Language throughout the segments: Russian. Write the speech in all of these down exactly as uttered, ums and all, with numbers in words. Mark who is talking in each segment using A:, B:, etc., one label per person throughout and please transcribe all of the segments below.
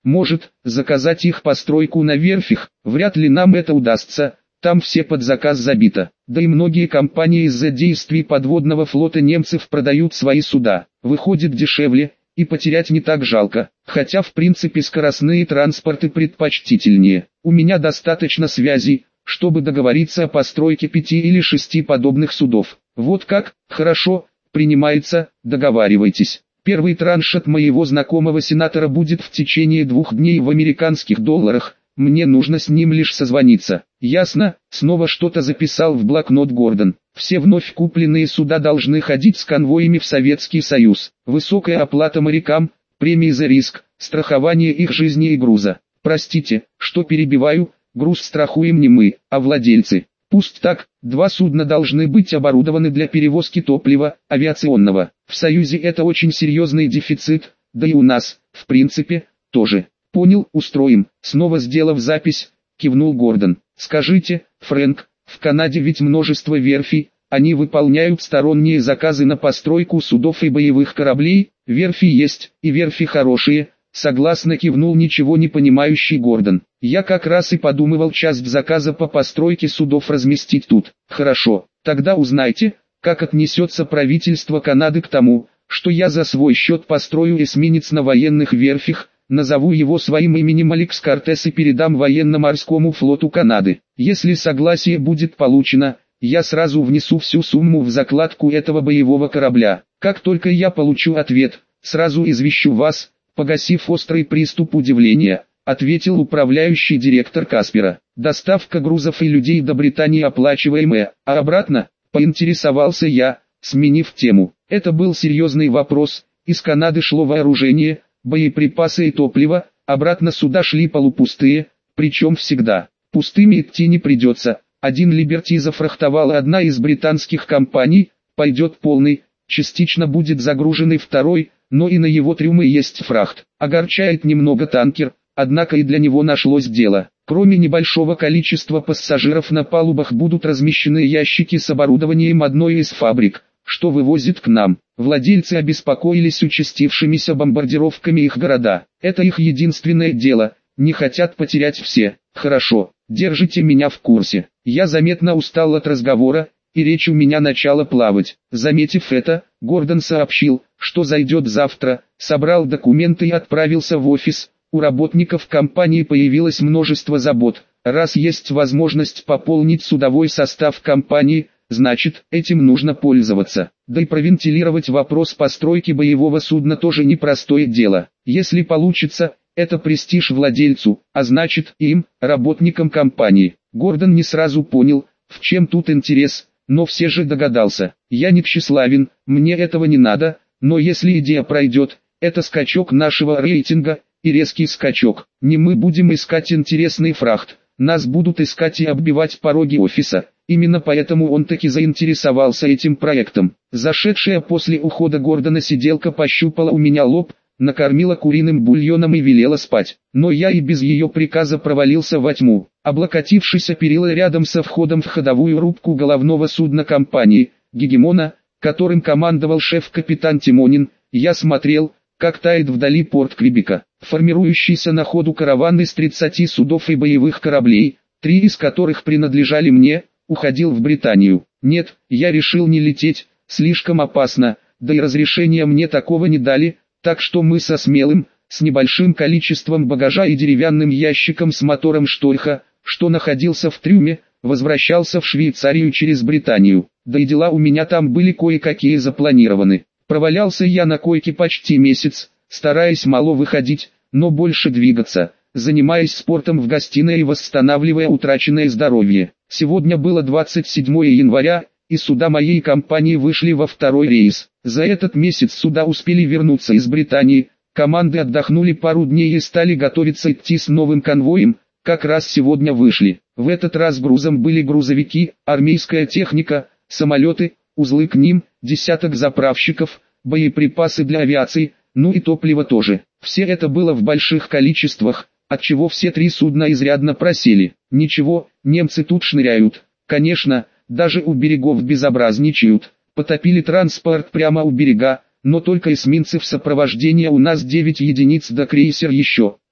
A: Может, заказать их постройку на верфях? Вряд ли нам это удастся, там все под заказ забито. Да и многие компании из-за действий подводного флота немцев продают свои суда. Выходит дешевле, и потерять не так жалко. Хотя в принципе скоростные транспорты предпочтительнее. У меня достаточно связей, чтобы договориться о постройке пяти или шести подобных судов. Вот как? Хорошо, принимается, договаривайтесь. Первый транш от моего знакомого сенатора будет в течение двух дней в американских долларах. Мне нужно с ним лишь созвониться. Ясно, снова что-то записал в блокнот Гордон. Все вновь купленные суда должны ходить с конвоями в Советский Союз. Высокая оплата морякам, премии за риск, страхование их жизни и груза. Простите, что перебиваю, груз страхуем не мы, а владельцы. Пусть так, два судна должны быть оборудованы для перевозки топлива, авиационного. В Союзе это очень серьезный дефицит, да и у нас, в принципе, тоже. Понял, устроим. Снова сделав запись, кивнул Гордон. Скажите, Фрэнк, в Канаде ведь множество верфей, они выполняют сторонние заказы на постройку судов и боевых кораблей? Верфи есть, и верфи хорошие, согласно кивнул ничего не понимающий Гордон. Я как раз и подумывал часть заказа по постройке судов разместить тут. Хорошо, тогда узнайте, как отнесется правительство Канады к тому, что я за свой счет построю эсминец на военных верфях, назову его своим именем Алекс Кортес и передам военно-морскому флоту Канады. Если согласие будет получено, я сразу внесу всю сумму в закладку этого боевого корабля. Как только я получу ответ, сразу извещу вас, погасив острый приступ удивления, ответил управляющий директор Каспера. Доставка грузов и людей до Британии оплачиваемая, а обратно, поинтересовался я, сменив тему. Это был серьезный вопрос, из Канады шло вооружение, боеприпасы и топливо, обратно сюда шли полупустые, причем всегда. Пустыми идти не придется. Один Либерти зафрахтовала одна из британских компаний, пойдет полный, частично будет загруженный второй, но и на его трюмы есть фрахт. Огорчает немного танкер, однако и для него нашлось дело. Кроме небольшого количества пассажиров на палубах будут размещены ящики с оборудованием одной из фабрик, что вывозит к нам. Владельцы обеспокоились участившимися бомбардировками их города. Это их единственное дело, не хотят потерять все. Хорошо, держите меня в курсе. Я заметно устал от разговора, и речь у меня начала плавать. Заметив это, Гордон сообщил, что зайдет завтра, собрал документы и отправился в офис. У работников компании появилось множество забот. Раз есть возможность пополнить судовой состав компании, значит, этим нужно пользоваться. Да и провентилировать вопрос постройки боевого судна тоже непростое дело. Если получится, это престиж владельцу, а значит и им, работникам компании. Гордон не сразу понял, в чем тут интерес, но все же догадался. Я не тщеславен, мне этого не надо, но если идея пройдет, это скачок нашего рейтинга, и резкий скачок. Не мы будем искать интересный фрахт, нас будут искать и оббивать пороги офиса. Именно поэтому он таки заинтересовался этим проектом. Зашедшая после ухода Гордона сиделка пощупала у меня лоб, накормила куриным бульоном и велела спать. Но я и без ее приказа провалился во тьму. Облокотившись о перила рядом со входом в ходовую рубку головного судна компании, Гегемона, которым командовал шеф-капитан Тимонин, я смотрел, как тает вдали порт Квебека, формирующийся на ходу караван из тридцати судов и боевых кораблей, три из которых принадлежали мне, уходил в Британию. Нет, я решил не лететь, слишком опасно, да и разрешения мне такого не дали, так что мы со Смелым, с небольшим количеством багажа и деревянным ящиком с мотором Штойха, что находился в трюме, возвращался в Швейцарию через Британию. Да и дела у меня там были кое-какие запланированы. Провалялся я на койке почти месяц, стараясь мало выходить, но больше двигаться, занимаясь спортом в гостиной и восстанавливая утраченное здоровье. Сегодня было двадцать седьмое января, и суда моей компании вышли во второй рейс. За этот месяц суда успели вернуться из Британии, команды отдохнули пару дней и стали готовиться идти с новым конвоем, как раз сегодня вышли. В этот раз грузом были грузовики, армейская техника, самолеты, узлы к ним, десяток заправщиков, боеприпасы для авиации, ну и топливо тоже. Все это было в больших количествах, отчего все три судна изрядно просели. Ничего, немцы тут шныряют. Конечно, даже у берегов безобразничают. Потопили транспорт прямо у берега, но только эсминцы в сопровождении у нас девять единиц да крейсер еще.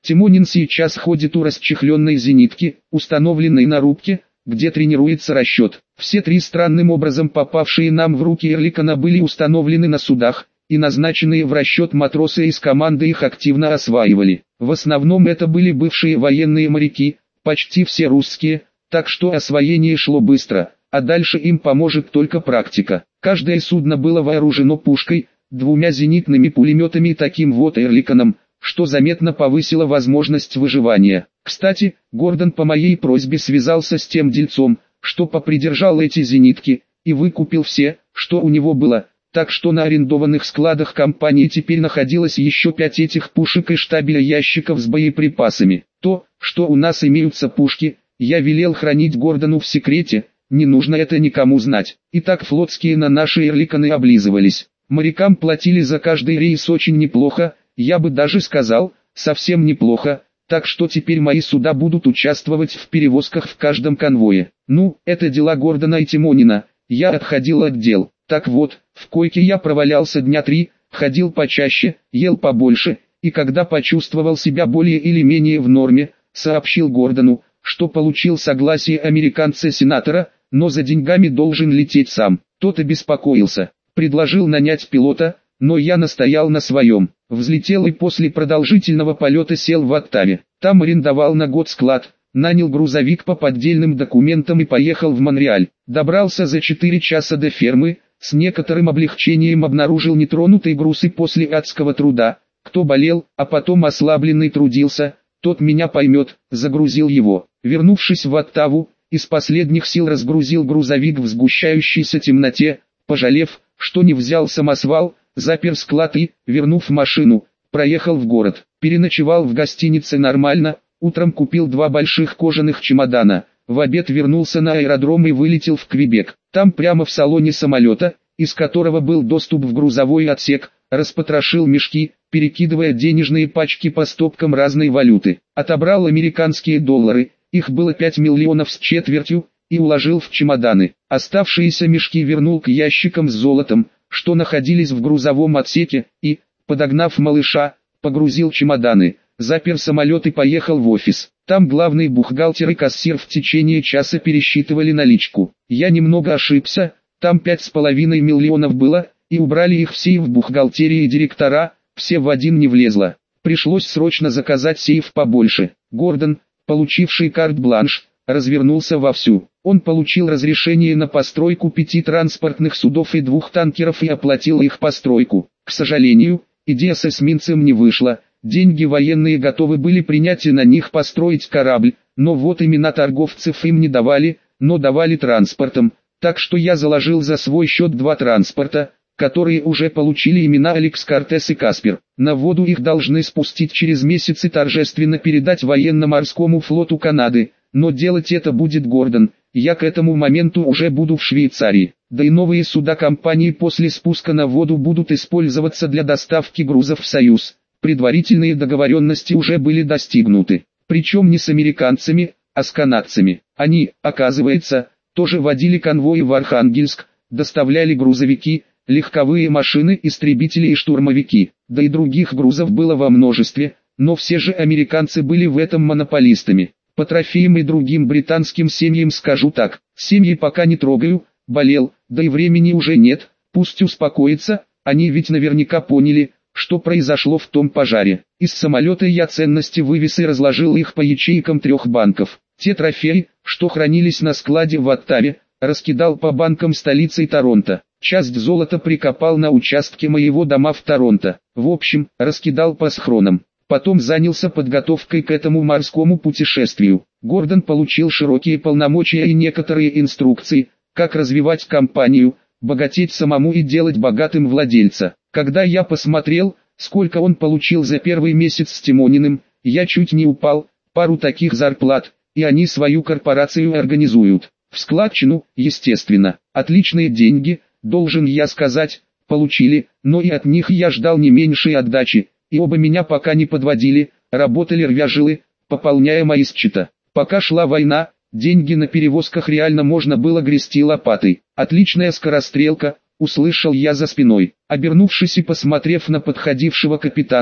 A: Тимонин сейчас ходит у расчехленной зенитки, установленной на рубке, где тренируется расчет. Все три странным образом попавшие нам в руки Эрликона были установлены на судах, и назначенные в расчет матросы из команды их активно осваивали. В основном это были бывшие военные моряки, почти все русские, так что освоение шло быстро, а дальше им поможет только практика. Каждое судно было вооружено пушкой, двумя зенитными пулеметами и таким вот Эрликоном, что заметно повысило возможность выживания. Кстати, Гордон по моей просьбе связался с тем дельцом, что попридержал эти зенитки, и выкупил все, что у него было, так что на арендованных складах компании теперь находилось еще пять этих пушек и штабеля ящиков с боеприпасами. То, что у нас имеются пушки, я велел хранить Гордону в секрете, не нужно это никому знать. Итак, флотские на наши Эрликоны облизывались. Морякам платили за каждый рейс очень неплохо, я бы даже сказал, совсем неплохо, так что теперь мои суда будут участвовать в перевозках в каждом конвое. Ну, это дела Гордона и Тимонина, я отходил от дел. Так вот, в койке я провалялся дня три, ходил почаще, ел побольше, и когда почувствовал себя более или менее в норме, сообщил Гордону, что получил согласие американца-сенатора, но за деньгами должен лететь сам. Тот обеспокоился, предложил нанять пилота, но я настоял на своем. Взлетел и после продолжительного полета сел в Оттаве. Там арендовал на год склад, нанял грузовик по поддельным документам и поехал в Монреаль. Добрался за четыре часа до фермы, с некоторым облегчением обнаружил нетронутый груз и после адского труда, кто болел, а потом ослабленный трудился, тот меня поймет, загрузил его. Вернувшись в Оттаву, из последних сил разгрузил грузовик в сгущающейся темноте, пожалев, что не взял самосвал, запер склад и, вернув машину, проехал в город. Переночевал в гостинице нормально, утром купил два больших кожаных чемодана, в обед вернулся на аэродром и вылетел в Квебек. Там прямо в салоне самолета, из которого был доступ в грузовой отсек, распотрошил мешки, перекидывая денежные пачки по стопкам разной валюты. Отобрал американские доллары, их было пять миллионов с четвертью, и уложил в чемоданы. Оставшиеся мешки вернул к ящикам с золотом, что находились в грузовом отсеке, и, подогнав малыша, погрузил чемоданы, запер самолет и поехал в офис. Там главный бухгалтер и кассир в течение часа пересчитывали наличку. Я немного ошибся, там пять с половиной миллионов было, и убрали их в сейф бухгалтерии директора, все в один не влезло. Пришлось срочно заказать сейф побольше. Гордон, получивший карт-бланш, развернулся вовсю. Он получил разрешение на постройку пяти транспортных судов и двух танкеров и оплатил их постройку. К сожалению, идея с эсминцем не вышла. Деньги военные готовы были принять и на них построить корабль, но вот имена торговцев им не давали, но давали транспортом, так что я заложил за свой счет два транспорта, которые уже получили имена Алекс Кортес и Каспер. На воду их должны спустить через месяц и торжественно передать военно-морскому флоту Канады, но делать это будет Гордон, я к этому моменту уже буду в Швейцарии. Да и новые суда компании после спуска на воду будут использоваться для доставки грузов в Союз. Предварительные договоренности уже были достигнуты, причем не с американцами, а с канадцами. Они, оказывается, тоже водили конвои в Архангельск, доставляли грузовики, легковые машины, истребители и штурмовики. Да и других грузов было во множестве, но все же американцы были в этом монополистами. По трофеям и другим британским семьям скажу так, семьи пока не трогаю, болел, да и времени уже нет, пусть успокоится, они ведь наверняка поняли, что произошло в том пожаре. Из самолета я ценности вывез и разложил их по ячейкам трех банков. Те трофеи, что хранились на складе в Оттаве, раскидал по банкам столицы Торонто. Часть золота прикопал на участке моего дома в Торонто. В общем, раскидал по схронам. Потом занялся подготовкой к этому морскому путешествию. Гордон получил широкие полномочия и некоторые инструкции, как развивать компанию, богатеть самому и делать богатым владельца. Когда я посмотрел, сколько он получил за первый месяц с Тимониным, я чуть не упал, пару таких зарплат, и они свою корпорацию организуют. В складчину, естественно, отличные деньги, должен я сказать, получили, но и от них я ждал не меньшей отдачи, и оба меня пока не подводили, работали рвяжилы, пополняя мои счета. Пока шла война, деньги на перевозках реально можно было грести лопатой. Отличная скорострелка, услышал я за спиной. Обернувшись и посмотрев на подходившего капитана,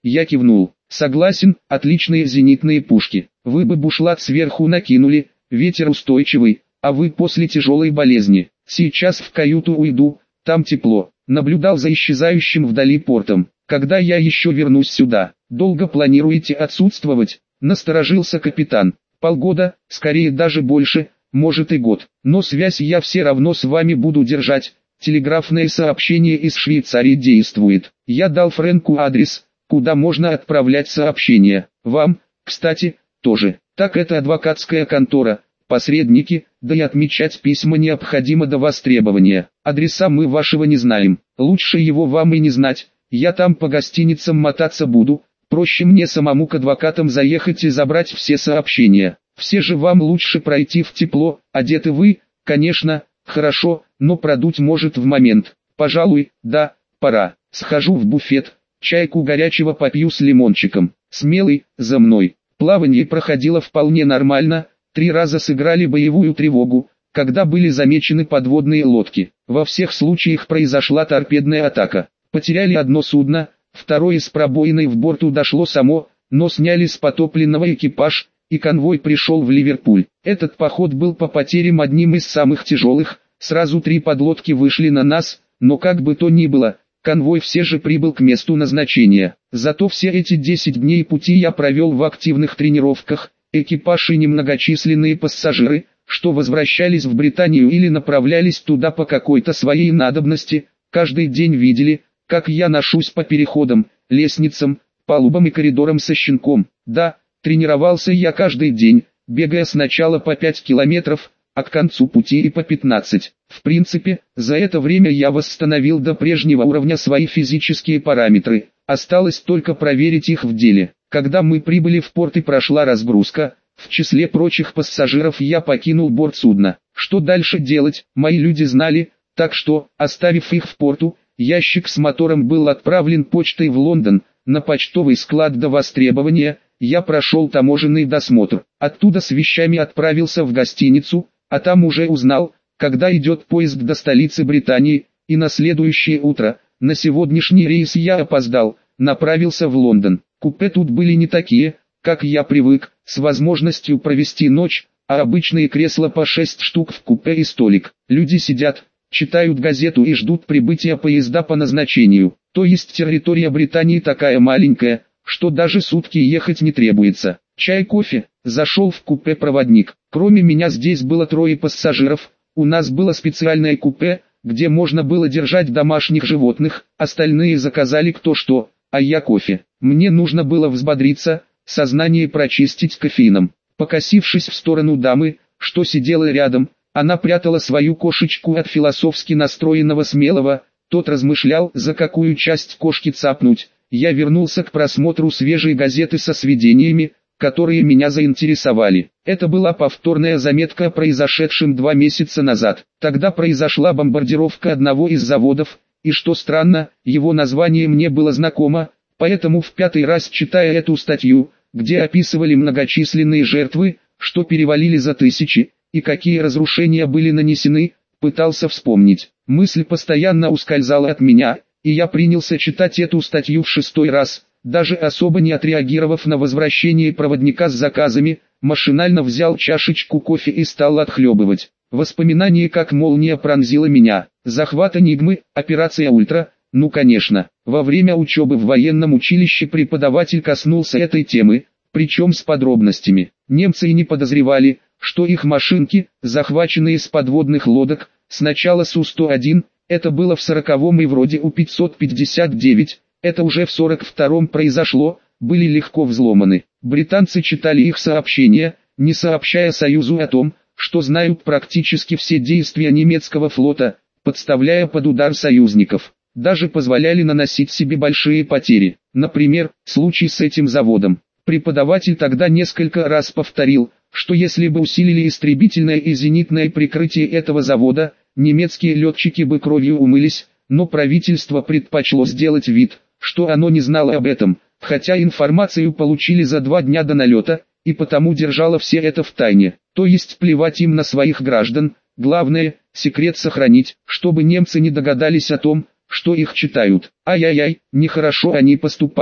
A: Я кивнул. Согласен, отличные зенитные пушки. Вы бы бушлат сверху накинули, ветер устойчивый, а вы после тяжелой болезни. Сейчас в каюту уйду, там тепло. Наблюдал за исчезающим вдали портом. Когда я еще вернусь сюда? Долго планируете отсутствовать? Насторожился капитан. Полгода, скорее даже больше, может и год. Но связь я все равно с вами буду держать. Телеграфное сообщение из Швейцарии действует. Я дал Фрэнку адрес, куда можно отправлять сообщения. Вам, кстати, тоже. Так это адвокатская контора, посредники, да и отмечать письма необходимо до востребования. Адреса мы вашего не знаем. Лучше его вам и не знать. Я там по гостиницам мотаться буду. Проще мне самому к адвокатам заехать и забрать все сообщения. Все же вам лучше пройти в тепло. Одеты вы, конечно, хорошо, но продуть может в момент. Пожалуй, да, пора. Схожу в буфет. Чайку горячего попью с лимончиком. Смелый, за мной. Плавание проходило вполне нормально. Три раза сыграли боевую тревогу, когда были замечены подводные лодки. Во всех случаях произошла торпедная атака. Потеряли одно судно, второе с пробоиной в борту дошло само, но сняли с потопленного экипаж, и конвой пришел в Ливерпуль. Этот поход был по потерям одним из самых тяжелых. Сразу три подлодки вышли на нас, но как бы то ни было, конвой все же прибыл к месту назначения. Зато все эти десять дней пути я провел в активных тренировках. Экипаж и немногочисленные пассажиры, что возвращались в Британию или направлялись туда по какой-то своей надобности, каждый день видели, как я ношусь по переходам, лестницам, палубам и коридорам со щенком. Да, тренировался я каждый день, бегая сначала по пять километров, а к концу пути и по пятнадцать. В принципе, за это время я восстановил до прежнего уровня свои физические параметры, осталось только проверить их в деле. Когда мы прибыли в порт и прошла разгрузка, в числе прочих пассажиров я покинул борт судна. Что дальше делать, мои люди знали, так что, оставив их в порту, ящик с мотором был отправлен почтой в Лондон, на почтовый склад до востребования. Я прошел таможенный досмотр, оттуда с вещами отправился в гостиницу, а там уже узнал, когда идет поезд до столицы Британии, и на следующее утро, на сегодняшний рейс я опоздал, направился в Лондон. Купе тут были не такие, как я привык, с возможностью провести ночь, а обычные кресла по шесть штук в купе и столик. Люди сидят, читают газету и ждут прибытия поезда по назначению. То есть территория Британии такая маленькая, что даже сутки ехать не требуется. Чай, кофе, зашел в купе проводник. Кроме меня здесь было трое пассажиров, у нас было специальное купе, где можно было держать домашних животных, остальные заказали кто что, а я кофе. Мне нужно было взбодриться, сознание прочистить кофеином. Покосившись в сторону дамы, что сидела рядом, она прятала свою кошечку от философски настроенного смелого, тот размышлял, за какую часть кошки цапнуть. Я вернулся к просмотру свежей газеты со сведениями, которые меня заинтересовали. Это была повторная заметка о произошедшем два месяца назад. Тогда произошла бомбардировка одного из заводов, и что странно, его название мне было знакомо, поэтому в пятый раз читая эту статью, где описывали многочисленные жертвы, что перевалили за тысячи, и какие разрушения были нанесены, пытался вспомнить. Мысль постоянно ускользала от меня, и я принялся читать эту статью в шестой раз, даже особо не отреагировав на возвращение проводника с заказами, машинально взял чашечку кофе и стал отхлебывать. Воспоминание как молния пронзило меня. Захват Энигмы, операция Ультра, ну конечно. Во время учебы в военном училище преподаватель коснулся этой темы, причем с подробностями. Немцы и не подозревали, что их машинки, захваченные с подводных лодок, сначала Су сто один, это было в сороковом и вроде У пятьсот пятьдесят девять, это уже в сорок втором произошло, были легко взломаны. Британцы читали их сообщения, не сообщая Союзу о том, что знают практически все действия немецкого флота, подставляя под удар союзников. Даже позволяли наносить себе большие потери. Например, случай с этим заводом. Преподаватель тогда несколько раз повторил, что если бы усилили истребительное и зенитное прикрытие этого завода, немецкие летчики бы кровью умылись, но правительство предпочло сделать вид, что оно не знало об этом, хотя информацию получили за два дня до налета, и потому держало все это в тайне. То есть плевать им на своих граждан, главное, секрет сохранить, чтобы немцы не догадались о том, что их читают. Ай-яй-яй, нехорошо они поступают.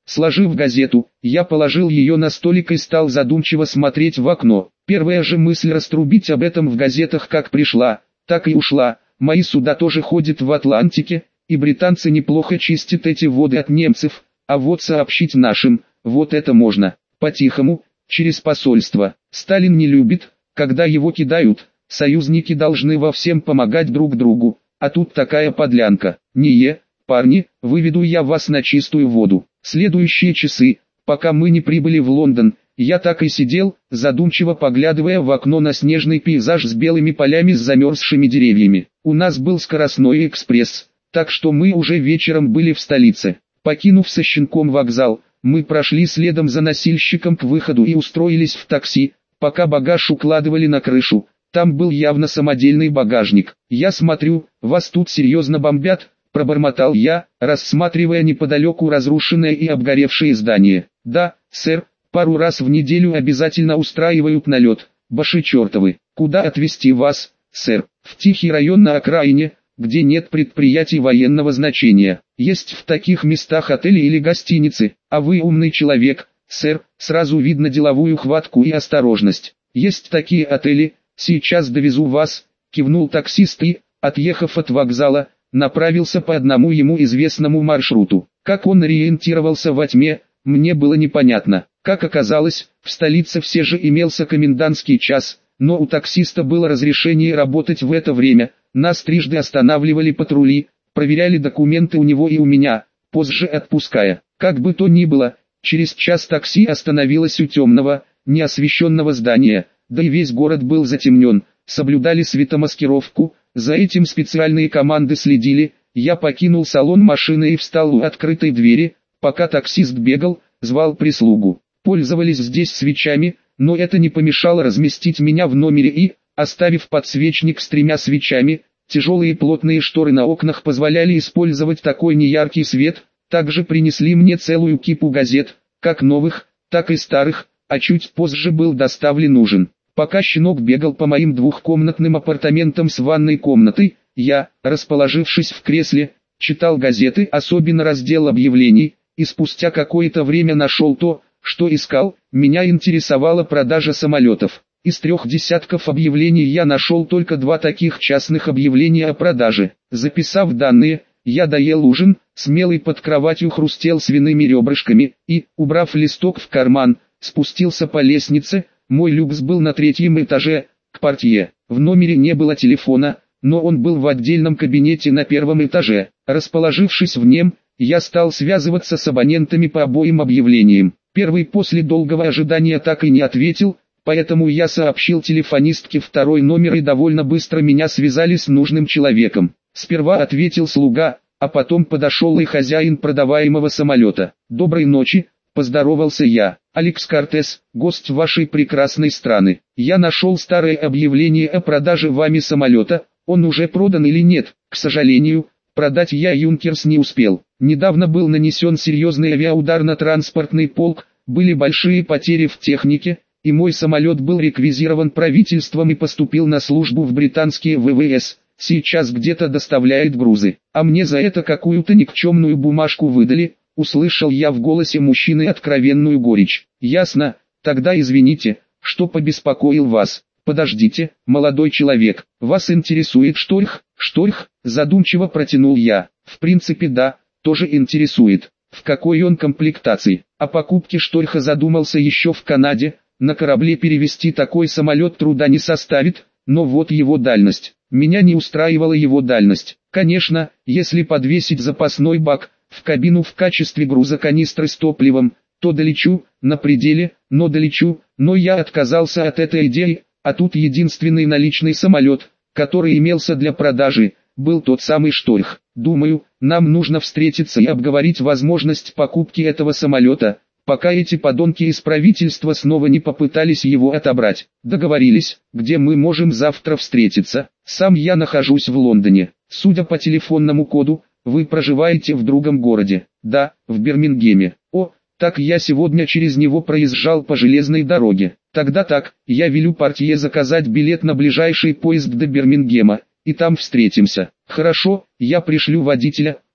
A: Сложив газету, я положил ее на столик и стал задумчиво смотреть в окно. Первая же мысль раструбить об этом в газетах как пришла, так и ушла. Мои суда тоже ходят в Атлантике, и британцы неплохо чистят эти воды от немцев, а вот сообщить нашим, вот это можно, по-тихому, через посольство. Сталин не любит, когда его кидают, союзники должны во всем помогать друг другу, а тут такая подлянка. Не, парни, выведу я вас на чистую воду. Следующие часы, пока мы не прибыли в Лондон, я так и сидел, задумчиво поглядывая в окно на снежный пейзаж с белыми полями с замерзшими деревьями. У нас был скоростной экспресс, так что мы уже вечером были в столице. Покинув со щенком вокзал, мы прошли следом за носильщиком к выходу и устроились в такси, пока багаж укладывали на крышу. Там был явно самодельный багажник. «Я смотрю, вас тут серьезно бомбят», — пробормотал я, рассматривая неподалеку разрушенное и обгоревшее здание. «Да, сэр, пару раз в неделю обязательно устраивают налет, баши чертовы. Куда отвезти вас, сэр?» «В тихий район на окраине, где нет предприятий военного значения. Есть в таких местах отели или гостиницы, а вы умный человек, сэр, сразу видно деловую хватку и осторожность. Есть такие отели, сейчас довезу вас», — кивнул таксист и, отъехав от вокзала, направился по одному ему известному маршруту. Как он ориентировался во тьме, мне было непонятно. Как оказалось, в столице все же имелся комендантский час, но у таксиста было разрешение работать в это время. Нас трижды останавливали патрули, проверяли документы у него и у меня, позже отпуская. Как бы то ни было, через час такси остановилось у темного, неосвещенного здания, да и весь город был затемнен, соблюдали светомаскировку, за этим специальные команды следили. Я покинул салон машины и встал у открытой двери, пока таксист бегал, звал прислугу. Пользовались здесь свечами, но это не помешало разместить меня в номере и, оставив подсвечник с тремя свечами, тяжелые плотные шторы на окнах позволяли использовать такой неяркий свет. Также принесли мне целую кипу газет, как новых, так и старых, а чуть позже был доставлен ужин. Пока щенок бегал по моим двухкомнатным апартаментам с ванной комнатой, я, расположившись в кресле, читал газеты, особенно раздел объявлений, и спустя какое-то время нашел то, что искал. Меня интересовала продажа самолетов. Из трех десятков объявлений я нашел только два таких частных объявления о продаже. Записав данные, я доел ужин, смелый под кроватью хрустел свиными ребрышками и, убрав листок в карман, спустился по лестнице. Мой люкс был на третьем этаже, к портье. В номере не было телефона, но он был в отдельном кабинете на первом этаже. Расположившись в нем, я стал связываться с абонентами по обоим объявлениям. Первый после долгого ожидания так и не ответил, поэтому я сообщил телефонистке второй номер и довольно быстро меня связали с нужным человеком. Сперва ответил слуга, а потом подошел и хозяин продаваемого самолета. «Доброй ночи», — поздоровался я. «Алекс Кортес, гость вашей прекрасной страны. Я нашел старое объявление о продаже вами самолета, он уже продан или нет?» «К сожалению, продать я Юнкерс не успел. Недавно был нанесен серьезный авиаудар на транспортный полк, были большие потери в технике, и мой самолет был реквизирован правительством и поступил на службу в британские вэ вэ эс. Сейчас где-то доставляет грузы, а мне за это какую-то никчемную бумажку выдали». Услышал я в голосе мужчины откровенную горечь. «Ясно, тогда извините, что побеспокоил вас. Подождите, молодой человек, вас интересует шторх?» «Шторх?» — задумчиво протянул я. «В принципе да, тоже интересует. В какой он комплектации?» О покупке шторха задумался еще в Канаде. На корабле перевезти такой самолет труда не составит, но вот его дальность. Меня не устраивала его дальность. Конечно, если подвесить запасной бак в кабину в качестве груза канистры с топливом, то долечу, на пределе, но долечу, но я отказался от этой идеи, а тут единственный наличный самолет, который имелся для продажи, был тот самый шторх. Думаю, нам нужно встретиться и обговорить возможность покупки этого самолета, пока эти подонки из правительства снова не попытались его отобрать. Договорились, где мы можем завтра встретиться. Сам я нахожусь в Лондоне. Судя по телефонному коду, вы проживаете в другом городе. Да, в Бирмингеме. О, так я сегодня через него проезжал по железной дороге. Тогда так, я велю портье заказать билет на ближайший поезд до Бирмингема, и там встретимся. Хорошо, я пришлю водителя,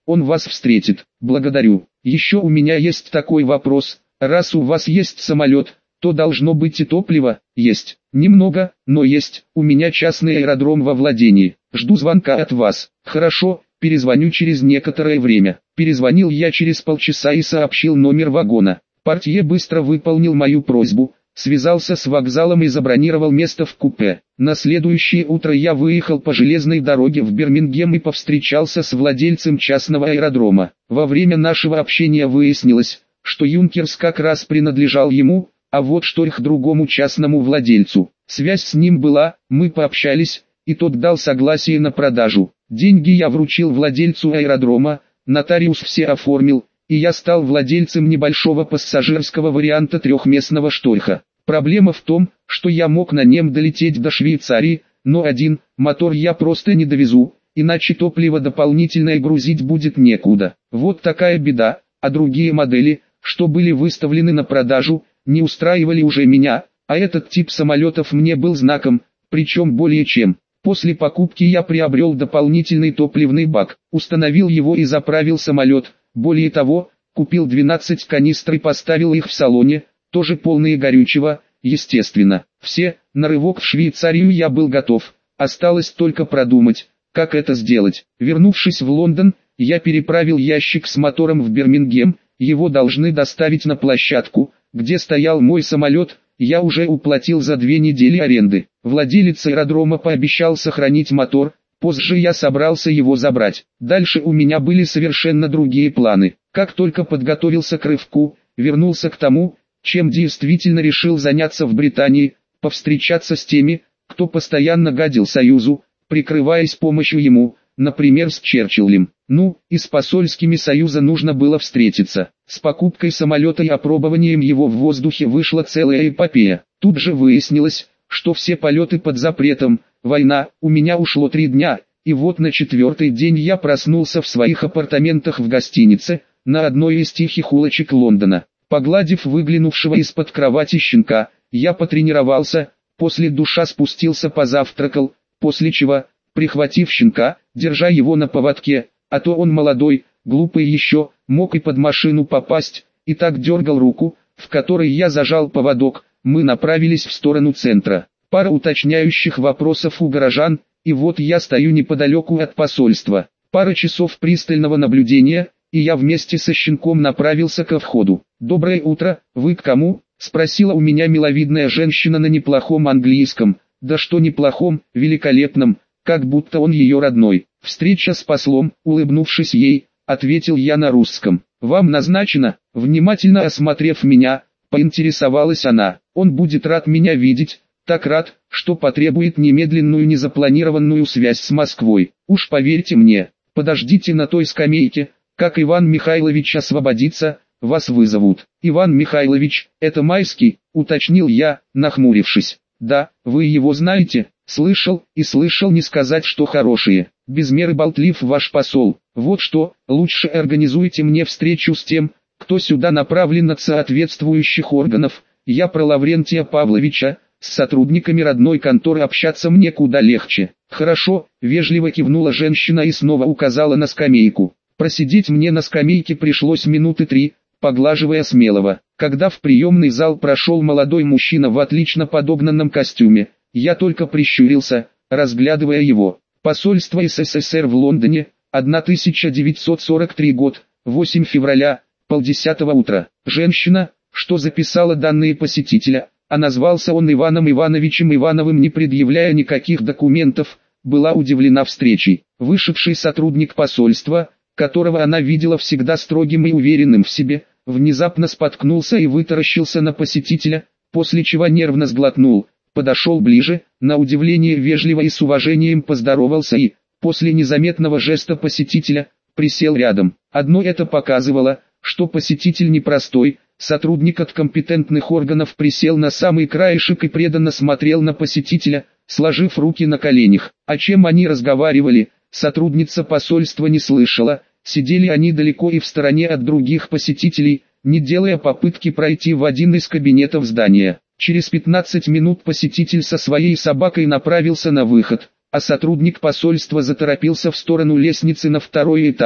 A: он вас встретит. Благодарю. Еще у меня есть такой вопрос. Раз у вас есть самолет, то должно быть и топливо. Есть. Немного, но есть. У меня частный аэродром во владении. Жду звонка от вас. Хорошо, перезвоню через некоторое время. Перезвонил я через полчаса и сообщил номер вагона. Портье быстро выполнил мою просьбу, связался с вокзалом и забронировал место в купе. На следующее утро я выехал по железной дороге в Бирмингем и повстречался с владельцем частного аэродрома. Во время нашего общения выяснилось, что Юнкерс как раз принадлежал ему, а вот Шторх другому частному владельцу. Связь с ним была, мы пообщались, и тот дал согласие на продажу. Деньги я вручил владельцу аэродрома, нотариус все оформил, и я стал владельцем небольшого пассажирского варианта трехместного Шторха. Проблема в том, что я мог на нем долететь до Швейцарии, но один мотор я просто не довезу, иначе топливо дополнительное грузить будет некуда. Вот такая беда, а другие модели, что были выставлены на продажу, не устраивали уже меня, а этот тип самолетов мне был знаком, причем более чем. После покупки я приобрел дополнительный топливный бак, установил его и заправил самолет. Более того, купил двенадцать канистр и поставил их в салоне, тоже полные горючего, естественно. Все, на рывок в Швейцарию я был готов, осталось только продумать, как это сделать. Вернувшись в Лондон, я переправил ящик с мотором в Бирмингем, его должны доставить на площадку, где стоял мой самолет, я уже уплатил за две недели аренды. Владелец аэродрома пообещал сохранить мотор, позже я собрался его забрать. Дальше у меня были совершенно другие планы. Как только подготовился к рывку, вернулся к тому, чем действительно решил заняться в Британии, повстречаться с теми, кто постоянно гадил Союзу, прикрываясь помощью ему, например с Черчиллем. Ну, и с посольскими Союза нужно было встретиться. С покупкой самолета и опробованием его в воздухе вышла целая эпопея. Тут же выяснилось, что все полеты под запретом, война, у меня ушло три дня, и вот на четвертый день я проснулся в своих апартаментах в гостинице, на одной из тихих улочек Лондона. Погладив выглянувшего из-под кровати щенка, я потренировался, после душа спустился позавтракал, после чего, прихватив щенка, держа его на поводке, а то он молодой, глупый еще, мог и под машину попасть, и так дергал руку, в которой я зажал поводок, мы направились в сторону центра. Пара уточняющих вопросов у горожан, и вот я стою неподалеку от посольства. Пара часов пристального наблюдения, и я вместе со щенком направился ко входу. «Доброе утро, вы к кому?» — спросила у меня миловидная женщина на неплохом английском, да что неплохом, великолепном, как будто он ее родной. «Встреча с послом», — улыбнувшись ей, ответил я на русском. «Вам назначено?» Внимательно осмотрев меня, поинтересовалась она. «Он будет рад меня видеть, так рад, что потребует немедленную незапланированную связь с Москвой. Уж поверьте мне, подождите на той скамейке, как Иван Михайлович освободится, вас вызовут». «Иван Михайлович, это Майский», — уточнил я, нахмурившись. «Да, вы его знаете?» «Слышал, и слышал не сказать, что хорошие. Без меры болтлив ваш посол. Вот что, лучше организуйте мне встречу с тем, кто сюда направлен от соответствующих органов. Я про Лаврентия Павловича, с сотрудниками родной конторы общаться мне куда легче». «Хорошо», — вежливо кивнула женщина и снова указала на скамейку. Просидеть мне на скамейке пришлось минуты три, поглаживая Смелого. Когда в приемный зал прошел молодой мужчина в отлично подогнанном костюме, я только прищурился, разглядывая его. Посольство СССР в Лондоне, тысяча девятьсот сорок третий год, восемь февраля, полдесятого утра. Женщина, что записала данные посетителя, а назвался он Иваном Ивановичем Ивановым, не предъявляя никаких документов, была удивлена встречей. Вышедший сотрудник посольства, которого она видела всегда строгим и уверенным в себе, внезапно споткнулся и вытаращился на посетителя, после чего нервно сглотнул, подошел ближе, на удивление вежливо и с уважением поздоровался и, после незаметного жеста посетителя, присел рядом. Одно это показывало, что посетитель непростой, сотрудник от компетентных органов присел на самый краешек и преданно смотрел на посетителя, сложив руки на коленях. О чем они разговаривали, сотрудница посольства не слышала, сидели они далеко и в стороне от других посетителей, не делая попытки пройти в один из кабинетов здания. Через пятнадцать минут посетитель со своей собакой направился на выход, а сотрудник посольства заторопился в сторону лестницы на второй этаж,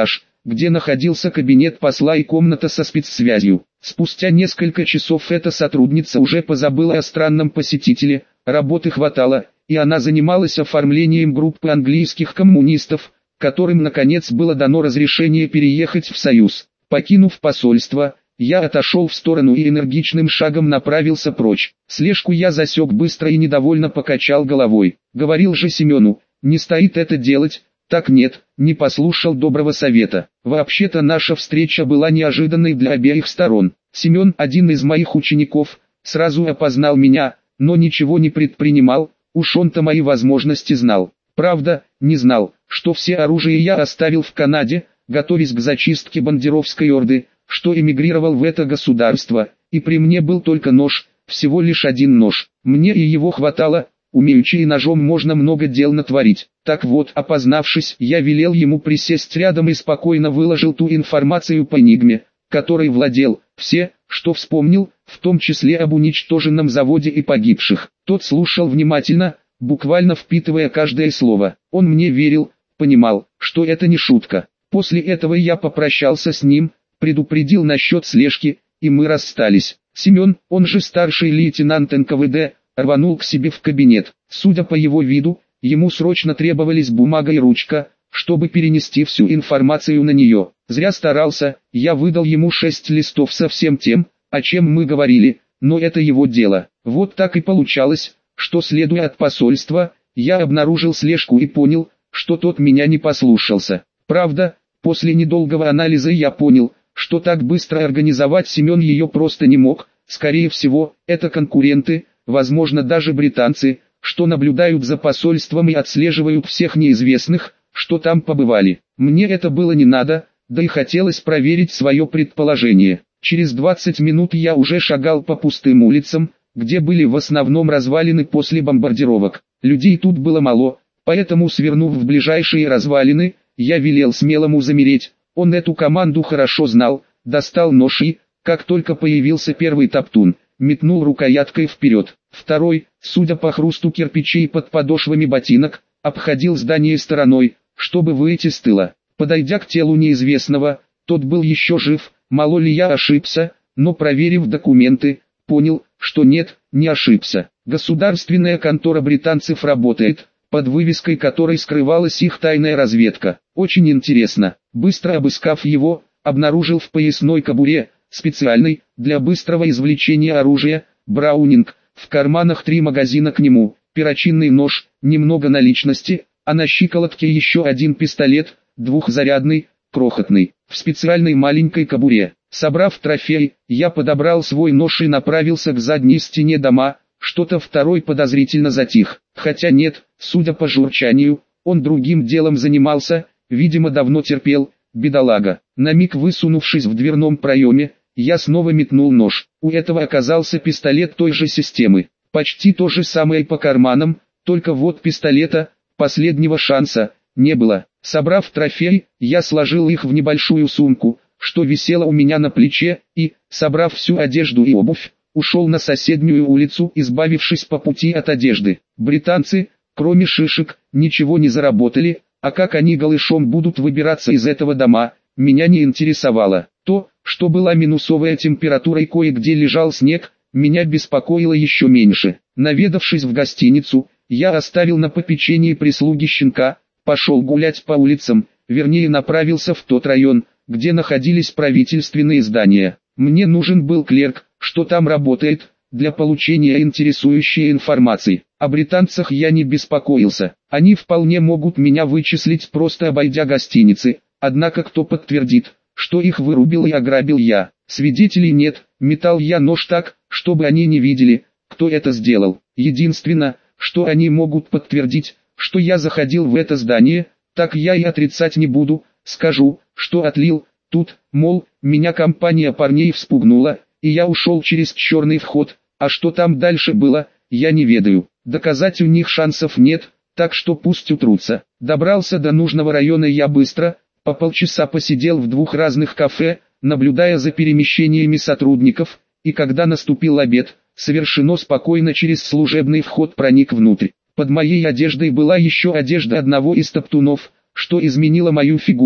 A: где находился кабинет посла и комната со спецсвязью. Спустя несколько часов эта сотрудница уже позабыла о странном посетителе, работы хватало, и она занималась оформлением группы английских коммунистов, которым наконец было дано разрешение переехать в Союз. Покинув посольство, я отошел в сторону и энергичным шагом направился прочь. Слежку я засек быстро и недовольно покачал головой. Говорил же Семену, не стоит это делать. Так нет, не послушал доброго совета. Вообще-то наша встреча была неожиданной для обеих сторон. Семен, один из моих учеников, сразу опознал меня, но ничего не предпринимал, уж он-то мои возможности знал. Правда, не знал, что все оружие я оставил в Канаде, готовясь к зачистке бандеровской орды, что эмигрировал в это государство, и при мне был только нож, всего лишь один нож. Мне и его хватало, умеючи и ножом можно много дел натворить. Так вот, опознавшись, я велел ему присесть рядом и спокойно выложил ту информацию по энигме, которой владел, все, что вспомнил, в том числе об уничтоженном заводе и погибших. Тот слушал внимательно, буквально впитывая каждое слово. Он мне верил, понимал, что это не шутка. После этого я попрощался с ним, предупредил насчет слежки, и мы расстались. Семен, он же старший лейтенант эн ка вэ дэ, рванул к себе в кабинет. Судя по его виду, ему срочно требовались бумага и ручка, чтобы перенести всю информацию на нее. Зря старался, я выдал ему шесть листов со всем тем, о чем мы говорили, но это его дело. Вот так и получалось, что следуя от посольства, я обнаружил слежку и понял, что тот меня не послушался. Правда, после недолгого анализа я понял, что так быстро организовать Семен ее просто не мог. Скорее всего, это конкуренты, возможно даже британцы, что наблюдают за посольством и отслеживают всех неизвестных, что там побывали. Мне это было не надо, да и хотелось проверить свое предположение. Через двадцать минут я уже шагал по пустым улицам, где были в основном развалины после бомбардировок. Людей тут было мало, поэтому, свернув в ближайшие развалины, я велел смелому замереть. Он эту команду хорошо знал, достал нож и, как только появился первый топтун, метнул рукояткой вперед. Второй, судя по хрусту кирпичей под подошвами ботинок, обходил здание стороной, чтобы выйти с тыла. Подойдя к телу неизвестного, тот был еще жив. Мало ли я ошибся, но проверив документы, понял, что нет, не ошибся. Государственная контора британцев работает, под вывеской которой скрывалась их тайная разведка. Очень интересно. Быстро обыскав его, обнаружил в поясной кобуре, специальной, для быстрого извлечения оружия, браунинг, в карманах три магазина к нему, перочинный нож, немного наличности, а на щиколотке еще один пистолет, двухзарядный, крохотный, в специальной маленькой кобуре. Собрав трофей, я подобрал свой нож и направился к задней стене дома. Что-то второй подозрительно затих, хотя нет, судя по журчанию, он другим делом занимался, видимо давно терпел, бедолага. На миг высунувшись в дверном проеме, я снова метнул нож. У этого оказался пистолет той же системы, почти то же самое по карманам, только вот пистолета, последнего шанса, не было. Собрав трофей, я сложил их в небольшую сумку, что висела у меня на плече, и, собрав всю одежду и обувь, ушел на соседнюю улицу, избавившись по пути от одежды. Британцы, кроме шишек, ничего не заработали, а как они голышом будут выбираться из этого дома, меня не интересовало. То, что была минусовая температура и кое-где лежал снег, меня беспокоило еще меньше. Наведавшись в гостиницу, я оставил на попечении прислуги щенка, пошел гулять по улицам, вернее направился в тот район, где находились правительственные здания. Мне нужен был клерк, что там работает, для получения интересующей информации. О британцах я не беспокоился, они вполне могут меня вычислить, просто обойдя гостиницы, однако кто подтвердит, что их вырубил и ограбил я? Свидетелей нет, метал я нож так, чтобы они не видели, кто это сделал. Единственное, что они могут подтвердить, что я заходил в это здание, так я и отрицать не буду, скажу, что отлил, тут, мол, меня компания парней вспугнула, и я ушел через черный вход, а что там дальше было, я не ведаю. Доказать у них шансов нет, так что пусть утрутся. Добрался до нужного района я быстро, по полчаса посидел в двух разных кафе, наблюдая за перемещениями сотрудников, и когда наступил обед, совершенно спокойно через служебный вход проник внутрь. Под моей одеждой была еще одежда одного из топтунов, что изменило мою фигуру.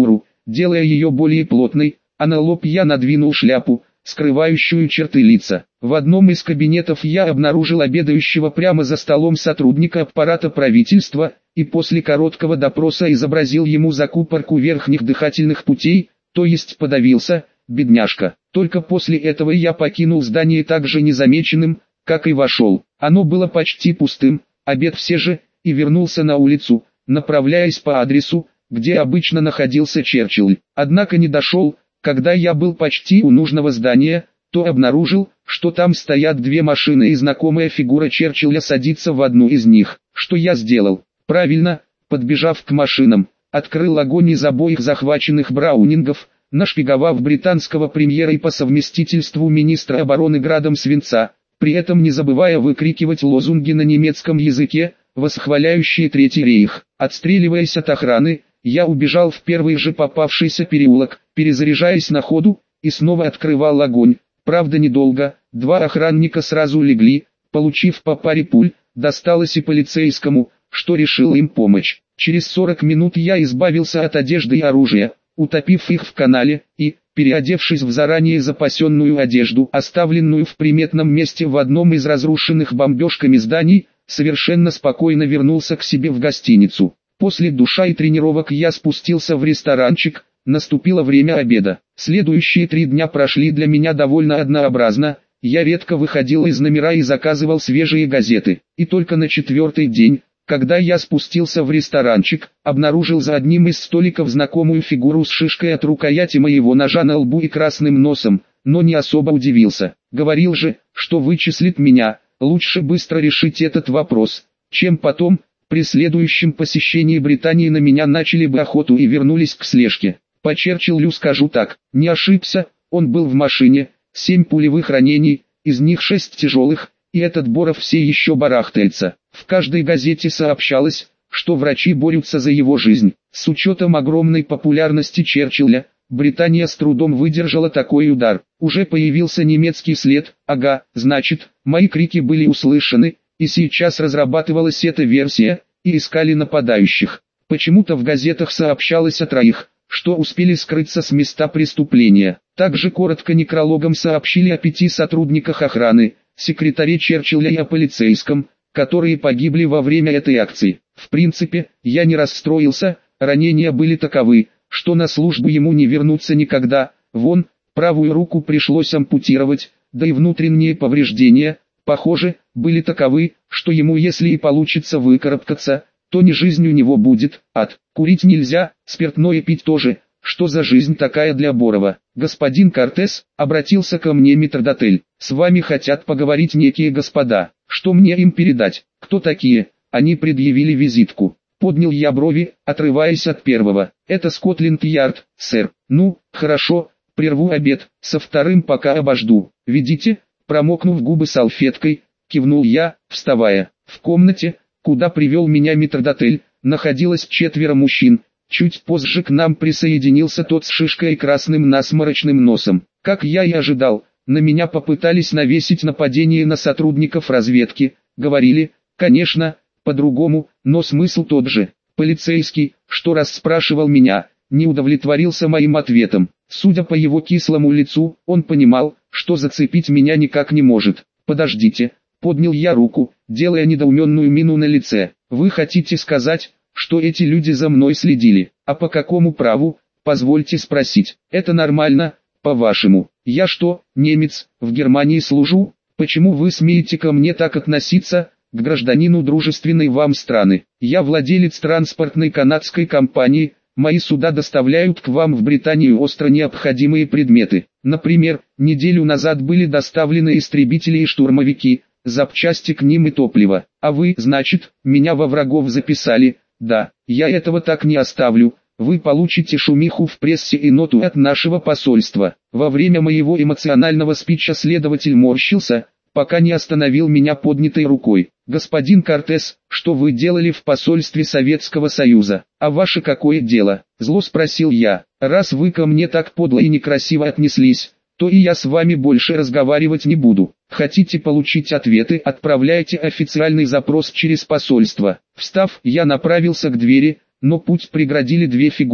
A: делая ее более плотной, а на лоб я надвинул шляпу, скрывающую черты лица. В одном из кабинетов я обнаружил обедающего прямо за столом сотрудника аппарата правительства, и после короткого допроса изобразил ему закупорку верхних дыхательных путей, то есть подавился, бедняжка. Только после этого я покинул здание так же незамеченным, как и вошел. Оно было почти пустым, обед все же, и вернулся на улицу, направляясь по адресу, где обычно находился Черчилль. Однако не дошел. Когда я был почти у нужного здания, то обнаружил, что там стоят две машины и знакомая фигура Черчилля садится в одну из них. Что я сделал? Правильно, подбежав к машинам, открыл огонь из обоих захваченных браунингов, нашпиговав британского премьера и по совместительству министра обороны градом свинца, при этом не забывая выкрикивать лозунги на немецком языке, восхваляющие Третий рейх. Отстреливаясь от охраны, я убежал в первый же попавшийся переулок, перезаряжаясь на ходу, и снова открывал огонь. Правда недолго, два охранника сразу легли, получив по паре пуль, досталось и полицейскому, что решил им помочь. Через сорок минут я избавился от одежды и оружия, утопив их в канале, и, переодевшись в заранее запасенную одежду, оставленную в приметном месте в одном из разрушенных бомбежками зданий, совершенно спокойно вернулся к себе в гостиницу. После душа и тренировок я спустился в ресторанчик, наступило время обеда. Следующие три дня прошли для меня довольно однообразно, я редко выходил из номера и заказывал свежие газеты. И только на четвертый день, когда я спустился в ресторанчик, обнаружил за одним из столиков знакомую фигуру с шишкой от рукояти моего ножа на лбу и красным носом, но не особо удивился. Говорил же, что вычислит меня, лучше быстро решить этот вопрос, чем потом, при следующем посещении Британии на меня начали бы охоту и вернулись к слежке. По Черчиллю скажу так, не ошибся, он был в машине, семь пулевых ранений, из них шесть тяжелых, и этот Боров все еще барахтается. В каждой газете сообщалось, что врачи борются за его жизнь. С учетом огромной популярности Черчилля, Британия с трудом выдержала такой удар. Уже появился немецкий след, ага, значит, мои крики были услышаны, и сейчас разрабатывалась эта версия, и искали нападающих. Почему-то в газетах сообщалось о троих, что успели скрыться с места преступления. Также коротко некрологом сообщили о пяти сотрудниках охраны, секретаре Черчилля и о полицейском, которые погибли во время этой акции. В принципе, я не расстроился, ранения были таковы, что на службу ему не вернуться никогда, вон, правую руку пришлось ампутировать, да и внутренние повреждения, похоже, были таковы, что ему если и получится выкарабкаться, то не жизнь у него будет, ад. Курить нельзя, спиртное пить тоже. Что за жизнь такая для Борова? Господин Кортес, обратился ко мне метрдотель, с вами хотят поговорить некие господа. Что мне им передать? Кто такие? Они предъявили визитку. Поднял я брови, отрываясь от первого. Это Скотленд-Ярд, сэр. Ну, хорошо, прерву обед, со вторым пока обожду. Видите? Промокнув губы салфеткой, кивнул я, вставая. В комнате, куда привел меня метрдотель, находилось четверо мужчин. Чуть позже к нам присоединился тот с шишкой и красным насморочным носом. Как я и ожидал, на меня попытались навесить нападение на сотрудников разведки. Говорили, конечно, по-другому, но смысл тот же. Полицейский, что расспрашивал меня, не удовлетворился моим ответом. Судя по его кислому лицу, он понимал, что зацепить меня никак не может. «Подождите», — поднял я руку, делая недоуменную мину на лице. «Вы хотите сказать, что эти люди за мной следили? А по какому праву, позвольте спросить? Это нормально, по-вашему? Я что, немец, в Германии служу? Почему вы смеете ко мне так относиться, к гражданину дружественной вам страны? Я владелец транспортной канадской компании, мои суда доставляют к вам в Британию остро необходимые предметы. Например, неделю назад были доставлены истребители и штурмовики, запчасти к ним и топливо. А вы, значит, меня во врагов записали? Да, я этого так не оставлю. Вы получите шумиху в прессе и ноту от нашего посольства». Во время моего эмоционального спича следователь морщился, пока не остановил меня поднятой рукой. «Господин Кортес, что вы делали в посольстве Советского Союза? А ваше какое дело?» Зло спросил я. «Раз вы ко мне так подло и некрасиво отнеслись, то и я с вами больше разговаривать не буду. Хотите получить ответы, отправляйте официальный запрос через посольство». Встав, я направился к двери, но путь преградили две фигуры.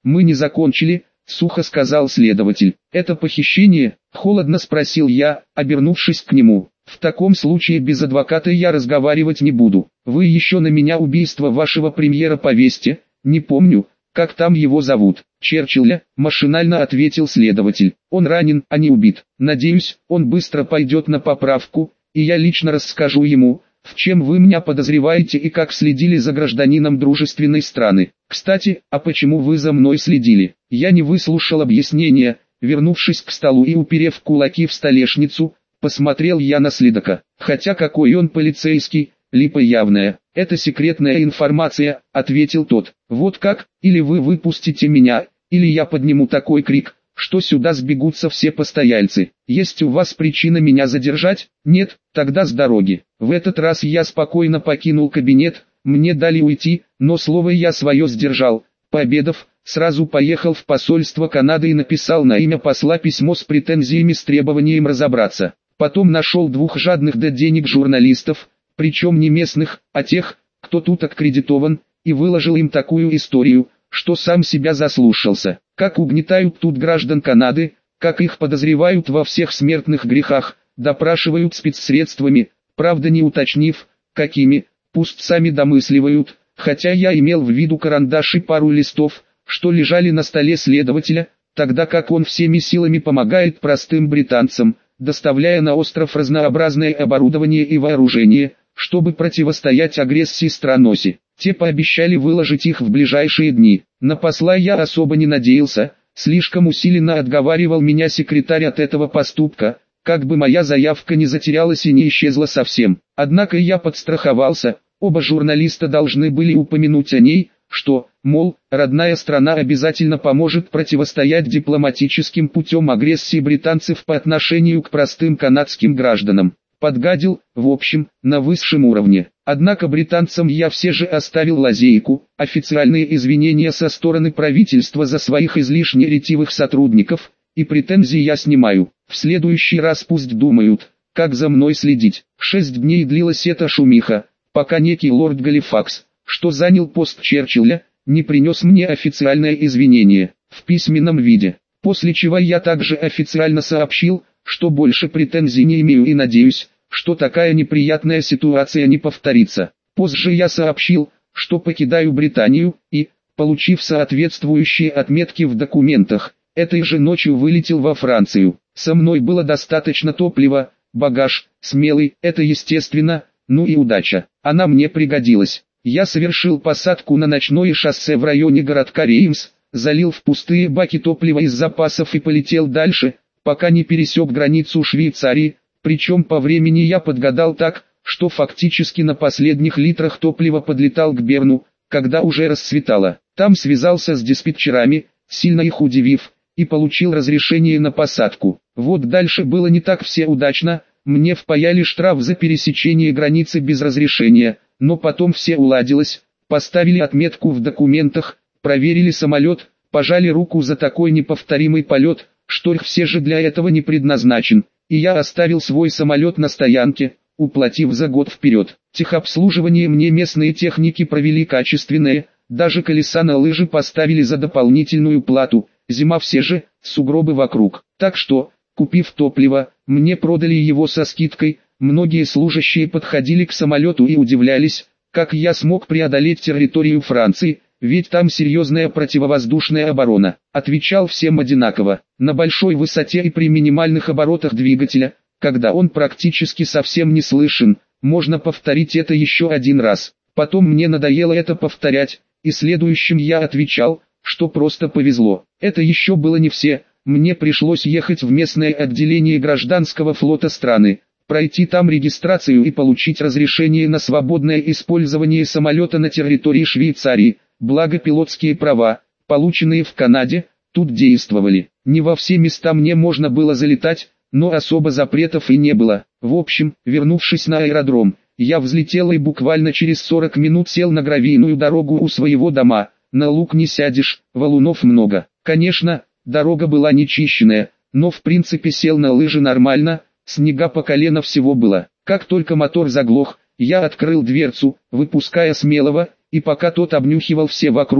A: Мы не закончили, сухо сказал следователь. Это похищение? Холодно спросил я, обернувшись к нему. В таком случае без адвоката я разговаривать не буду. Вы еще на меня убийство вашего премьера повесьте. Не помню, как там его зовут. Черчилля, машинально ответил следователь. Он ранен, а не убит. Надеюсь, он быстро пойдет на поправку, и я лично расскажу ему, в чем вы меня подозреваете и как следили за гражданином дружественной страны. Кстати, а почему вы за мной следили? Я не выслушал объяснения, вернувшись к столу и уперев кулаки в столешницу, посмотрел я на следака. Хотя какой он полицейский, липа явная. Это секретная информация, ответил тот. Вот как, или вы выпустите меня, или я подниму такой крик, что сюда сбегутся все постояльцы. Есть у вас причина меня задержать? Нет, тогда с дороги. В этот раз я спокойно покинул кабинет, мне дали уйти, но слово я свое сдержал. Пообедав, сразу поехал в посольство Канады и написал на имя посла письмо с претензиями с требованием разобраться. Потом нашел двух жадных до денег журналистов, причем не местных, а тех, кто тут аккредитован, и выложил им такую историю, что сам себя заслушался. Как угнетают тут граждан Канады, как их подозревают во всех смертных грехах, допрашивают спецсредствами, правда не уточнив, какими, пусть сами домысливают, хотя я имел в виду карандаш и пару листов, что лежали на столе следователя, тогда как он всеми силами помогает простым британцам, доставляя на остров разнообразное оборудование и вооружение, чтобы противостоять агрессии страноси. Те пообещали выложить их в ближайшие дни. На посла я особо не надеялся, слишком усиленно отговаривал меня секретарь от этого поступка, как бы моя заявка не затерялась и не исчезла совсем. Однако я подстраховался, оба журналиста должны были упомянуть о ней, что, мол, родная страна обязательно поможет противостоять дипломатическим путем агрессии британцев по отношению к простым канадским гражданам. Подгадил, в общем, на высшем уровне. Однако британцам я все же оставил лазейку, официальные извинения со стороны правительства за своих излишне ретивых сотрудников, и претензии я снимаю. В следующий раз пусть думают, как за мной следить. Шесть дней длилась эта шумиха, пока некий лорд Галифакс, что занял пост Черчилля, не принес мне официальное извинение, в письменном виде. После чего я также официально сообщил, что больше претензий не имею и надеюсь, что такая неприятная ситуация не повторится. Позже я сообщил, что покидаю Британию, и, получив соответствующие отметки в документах, этой же ночью вылетел во Францию. Со мной было достаточно топлива, багаж, смелый, это естественно, ну и удача. Она мне пригодилась. Я совершил посадку на ночное шоссе в районе городка Реймс, залил в пустые баки топлива из запасов и полетел дальше, пока не пересек границу Швейцарии, причем по времени я подгадал так, что фактически на последних литрах топлива подлетал к Берну, когда уже расцветало. Там связался с диспетчерами, сильно их удивив, и получил разрешение на посадку. Вот дальше было не так все удачно, мне впаяли штраф за пересечение границы без разрешения, но потом все уладилось, поставили отметку в документах, проверили самолет, пожали руку за такой неповторимый полет, что все же для этого не предназначен, и я оставил свой самолет на стоянке, уплатив за год вперед. Техобслуживание мне местные техники провели качественное, даже колеса на лыжи поставили за дополнительную плату, зима все же, сугробы вокруг. Так что, купив топливо, мне продали его со скидкой, многие служащие подходили к самолету и удивлялись, как я смог преодолеть территорию Франции, ведь там серьезная противовоздушная оборона. Отвечал всем одинаково, на большой высоте и при минимальных оборотах двигателя, когда он практически совсем не слышен, можно повторить это еще один раз. Потом мне надоело это повторять, и следующим я отвечал, что просто повезло. Это еще было не все, мне пришлось ехать в местное отделение гражданского флота страны, пройти там регистрацию и получить разрешение на свободное использование самолета на территории Швейцарии. Благо пилотские права, полученные в Канаде, тут действовали. Не во все места мне можно было залетать, но особо запретов и не было. В общем, вернувшись на аэродром, я взлетел и буквально через сорок минут сел на гравийную дорогу у своего дома. На луг не сядешь, валунов много. Конечно, дорога была нечищенная, но в принципе сел на лыжи нормально, снега по колено всего было. Как только мотор заглох, я открыл дверцу, выпуская Смелого, и пока тот обнюхивал все вокруг,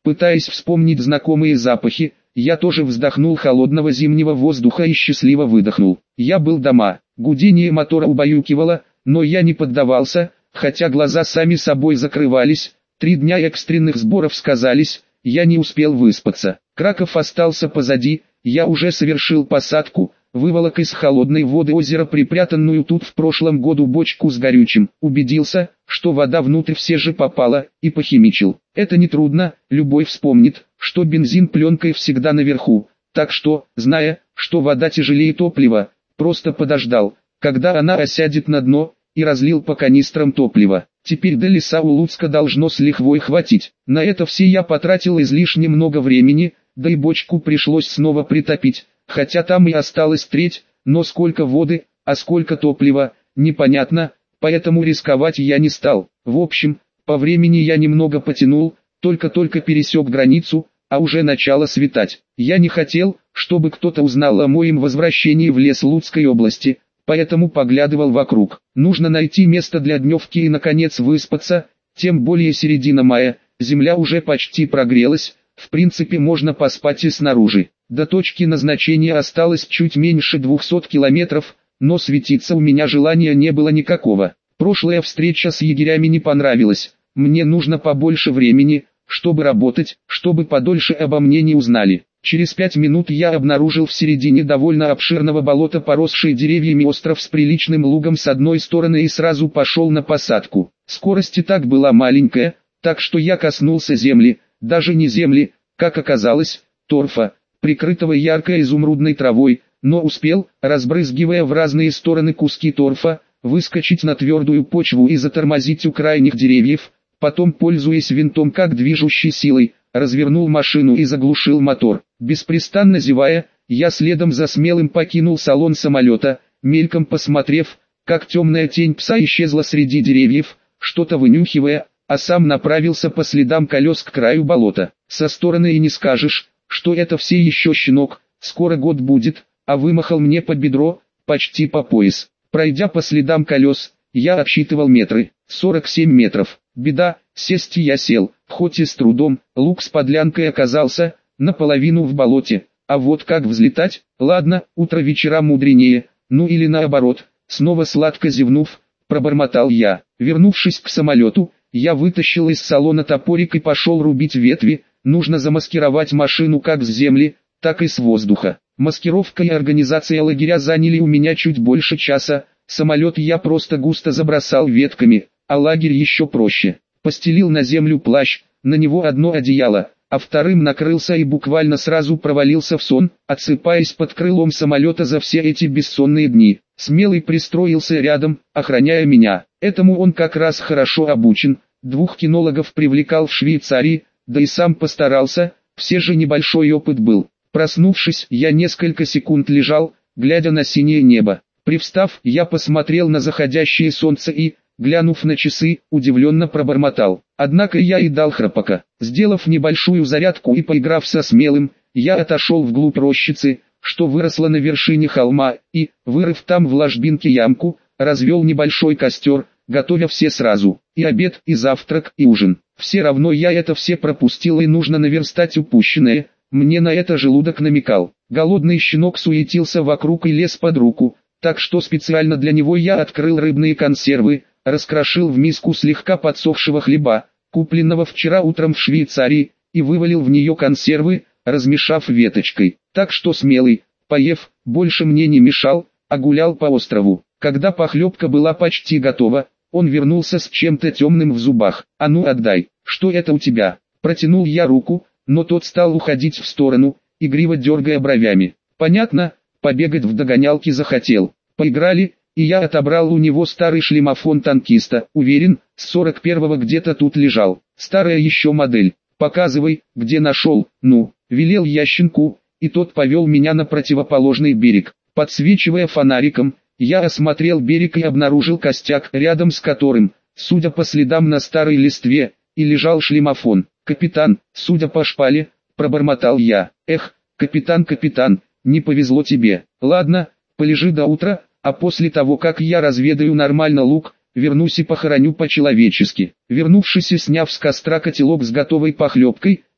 A: Пытаясь вспомнить знакомые запахи, я тоже вздохнул холодного зимнего воздуха и счастливо выдохнул. Я был дома, гудение мотора убаюкивало, но я не поддавался, хотя глаза сами собой закрывались. Три дня экстренных сборов сказались, я не успел выспаться. Краков остался позади, я уже совершил посадку, выволок из холодной воды озера припрятанную тут в прошлом году бочку с горючим, убедился, что вода внутрь все же попала, и похимичил. Это нетрудно, любой вспомнит, что бензин пленкой всегда наверху, так что, зная, что вода тяжелее топлива, просто подождал, когда она осядет на дно, и разлил по канистрам топлива. Теперь до леса у Луцка должно с лихвой хватить. На это все я потратил излишне много времени, да и бочку пришлось снова притопить, хотя там и осталась треть, но сколько воды, а сколько топлива, непонятно, поэтому рисковать я не стал. В общем, по времени я немного потянул, только-только пересек границу, а уже начало светать. Я не хотел, чтобы кто-то узнал о моем возвращении в лес Луцкой области, поэтому поглядывал вокруг. Нужно найти место для дневки и наконец выспаться, тем более середина мая, земля уже почти прогрелась, в принципе можно поспать и снаружи. До точки назначения осталось чуть меньше двухсот километров, но светиться у меня желания не было никакого. Прошлая встреча с егерями не понравилась, мне нужно побольше времени, чтобы работать, чтобы подольше обо мне не узнали. Через пять минут я обнаружил в середине довольно обширного болота поросший деревьями остров с приличным лугом с одной стороны и сразу пошел на посадку. Скорость и так была маленькая, так что я коснулся земли, даже не земли, как оказалось, торфа, прикрытого яркой изумрудной травой, но успел, разбрызгивая в разные стороны куски торфа, выскочить на твердую почву и затормозить у крайних деревьев, потом, пользуясь винтом как движущей силой, развернул машину и заглушил мотор. Беспрестанно зевая, я следом за смелым покинул салон самолета, мельком посмотрев, как темная тень пса исчезла среди деревьев, что-то вынюхивая, а сам направился по следам колес к краю болота. Со стороны и не скажешь, что это все еще щенок, скоро год будет, а вымахал мне по бедро, почти по пояс. Пройдя по следам колес, я отсчитывал метры, сорок семь метров. Беда, сесть я сел, хоть и с трудом, луг с подлянкой оказался, наполовину в болоте, а вот как взлетать, ладно, утро вечера мудренее, ну или наоборот, снова сладко зевнув, пробормотал я. Вернувшись к самолету, я вытащил из салона топорик и пошел рубить ветви, нужно замаскировать машину как с земли, так и с воздуха. Маскировка и организация лагеря заняли у меня чуть больше часа, самолет я просто густо забросал ветками, а лагерь еще проще. Постелил на землю плащ, на него одно одеяло, а вторым накрылся и буквально сразу провалился в сон, отсыпаясь под крылом самолета за все эти бессонные дни. Смелый пристроился рядом, охраняя меня. Этому он как раз хорошо обучен, двух кинологов привлекал в Швейцарии, да и сам постарался, все же небольшой опыт был. Проснувшись, я несколько секунд лежал, глядя на синее небо. Привстав, я посмотрел на заходящее солнце и, глянув на часы, удивленно пробормотал. Однако я и дал храпака. Сделав небольшую зарядку и поиграв со смелым, я отошел вглубь рощицы, что выросла на вершине холма, и, вырыв там в ложбинке ямку, развел небольшой костер, готовя все сразу. И обед, и завтрак, и ужин. Все равно я это все пропустил и нужно наверстать упущенное, мне на это желудок намекал. Голодный щенок суетился вокруг и лез под руку, так что специально для него я открыл рыбные консервы, раскрошил в миску слегка подсохшего хлеба, купленного вчера утром в Швейцарии, и вывалил в нее консервы, размешав веточкой. Так что смелый, поев, больше мне не мешал, а гулял по острову. Когда похлебка была почти готова, он вернулся с чем-то темным в зубах. «А ну отдай, что это у тебя?» Протянул я руку, но тот стал уходить в сторону, игриво дергая бровями. Понятно, побегать в догонялки захотел. Поиграли, и я отобрал у него старый шлемофон танкиста, уверен, с сорок первого где-то тут лежал. Старая еще модель. Показывай, где нашел. Ну, велел я щенку, и тот повел меня на противоположный берег. Подсвечивая фонариком, я осмотрел берег и обнаружил костяк, рядом с которым, судя по следам на старой листве, и лежал шлемофон. «Капитан, судя по шпале», — пробормотал я. «Эх, капитан, капитан, не повезло тебе. Ладно, полежи до утра, а после того, как я разведаю нормально луг, вернусь и похороню по-человечески». Вернувшись и сняв с костра котелок с готовой похлебкой,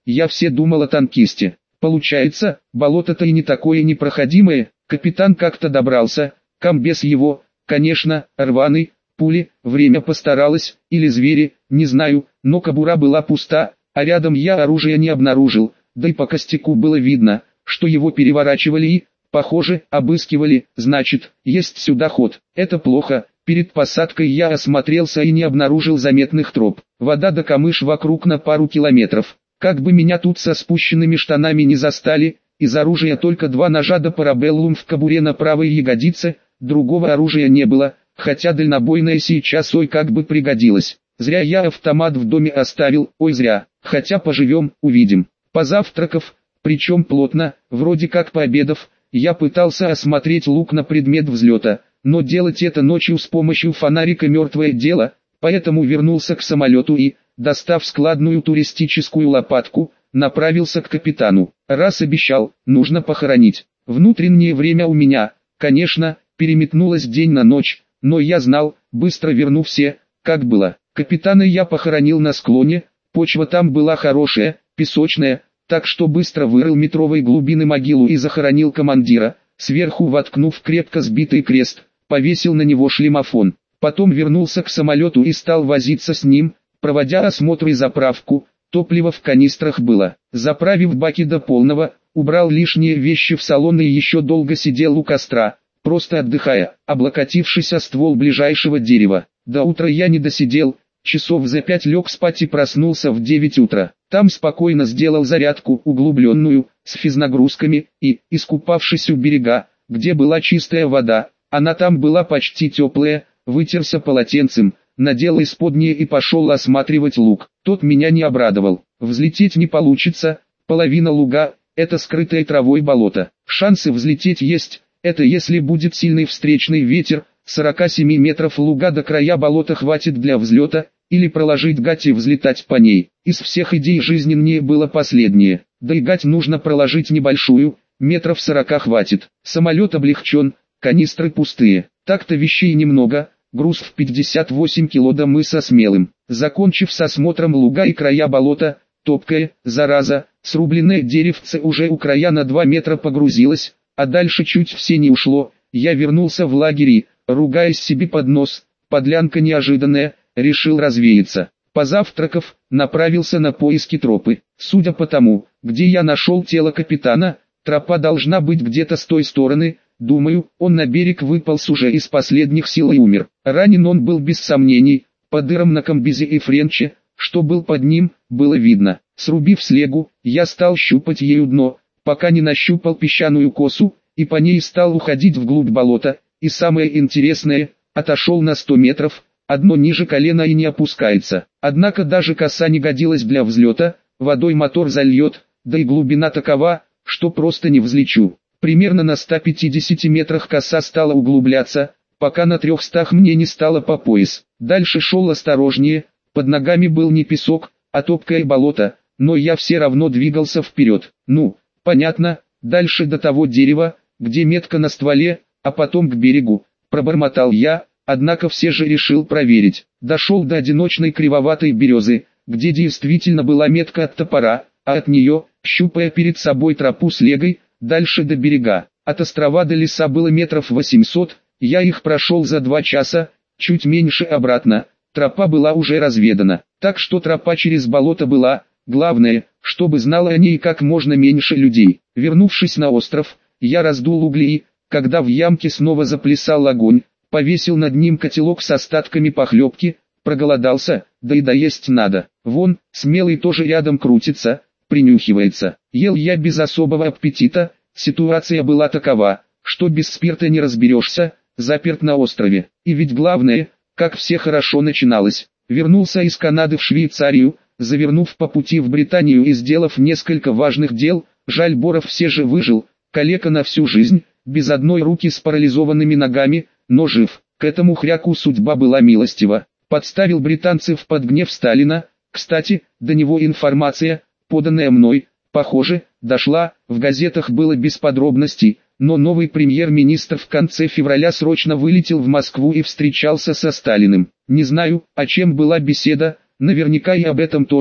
A: я все думал о танкисте. Получается, болото-то и не такое непроходимое, капитан как-то добрался, комбез его, конечно, рваный, пули, время постаралось, или звери, не знаю, но кобура была пуста, а рядом я оружия не обнаружил, да и по костяку было видно, что его переворачивали и, похоже, обыскивали, значит, есть сюда ход. Это плохо. Перед посадкой я осмотрелся и не обнаружил заметных троп. Вода да камыш вокруг на пару километров. Как бы меня тут со спущенными штанами не застали, из оружия только два ножа да парабеллум в кобуре на правой ягодице, другого оружия не было, хотя дальнобойное сейчас ой как бы пригодилось. Зря я автомат в доме оставил, ой зря, хотя поживем, увидим. Позавтракав, причем плотно, вроде как пообедав, я пытался осмотреть луг на предмет взлета, но делать это ночью с помощью фонарика мертвое дело, поэтому вернулся к самолету и, достав складную туристическую лопатку, направился к капитану. Раз обещал, нужно похоронить. Внутреннее время у меня, конечно, переметнулось день на ночь, но я знал, быстро верну все, как было. Капитана я похоронил на склоне, почва там была хорошая, песочная, так что быстро вырыл метровой глубины могилу и захоронил командира, сверху воткнув крепко сбитый крест, повесил на него шлемофон. Потом вернулся к самолету и стал возиться с ним, проводя осмотр и заправку. Топливо в канистрах было. Заправив баки до полного, убрал лишние вещи в салон и еще долго сидел у костра, просто отдыхая, облокотившись о ствол ближайшего дерева. До утра я не досидел, часов за пять лег спать и проснулся в девять утра. Там спокойно сделал зарядку углубленную, с физнагрузками, и, искупавшись у берега, где была чистая вода, она там была почти теплая, вытерся полотенцем, надел исподнее и пошел осматривать луг. Тот меня не обрадовал. Взлететь не получится, половина луга – это скрытое травой болото. Шансы взлететь есть, это если будет сильный встречный ветер, сорок семь метров луга до края болота хватит для взлета, или проложить гать и взлетать по ней. Из всех идей жизненнее было последнее. Да и гать нужно проложить небольшую, метров сорока хватит. Самолет облегчен, канистры пустые. Так-то вещей немного, груз в пятьдесят восемь кило да мы со Смелым. Закончив с осмотром луга и края болота, топкое, зараза, срубленное деревце уже у края на два метра погрузилось, а дальше чуть все не ушло. Я вернулся в лагерь и, ругаясь себе под нос, подлянка неожиданная, решил развеяться. Позавтракав, направился на поиски тропы. Судя по тому, где я нашел тело капитана, тропа должна быть где-то с той стороны. Думаю, он на берег выполз уже из последних сил и умер. Ранен он был без сомнений, по дырам на комбезе и френче, что был под ним, было видно. Срубив слегу, я стал щупать ею дно, пока не нащупал песчаную косу, и по ней стал уходить вглубь болота, и самое интересное, отошел на сто метров, одно ниже колена и не опускается. Однако даже коса не годилась для взлета, водой мотор зальет, да и глубина такова, что просто не взлечу. Примерно на ста пятидесяти метрах коса стала углубляться, пока на трехстах мне не стало по пояс. Дальше шел осторожнее, под ногами был не песок, а топкое болото, но я все равно двигался вперед. Ну, понятно, дальше до того дерева, где метка на стволе, а потом к берегу, пробормотал я, однако все же решил проверить. Дошел до одиночной кривоватой березы, где действительно была метка от топора, а от нее, щупая перед собой тропу с легой, дальше до берега. От острова до леса было метров восемьсот, я их прошел за два часа, чуть меньше обратно. Тропа была уже разведана, так что тропа через болото была, главное, чтобы знало о ней как можно меньше людей. Вернувшись на остров, я раздул угли и, когда в ямке снова заплясал огонь, повесил над ним котелок с остатками похлебки, проголодался, да и доесть надо. Вон, Смелый тоже рядом крутится, принюхивается. Ел я без особого аппетита, ситуация была такова, что без спирта не разберешься, заперт на острове. И ведь главное, как все хорошо начиналось. Вернулся из Канады в Швейцарию, завернув по пути в Британию и сделав несколько важных дел. Жаль, Боров все же выжил, калека на всю жизнь, без одной руки с парализованными ногами, но жив. К этому хряку судьба была милостива. Подставил британцев под гнев Сталина. Кстати, до него информация, поданная мной, похоже, дошла, в газетах было без подробностей, но новый премьер-министр в конце февраля срочно вылетел в Москву и встречался со Сталиным. Не знаю, о чем была беседа, наверняка и об этом тоже,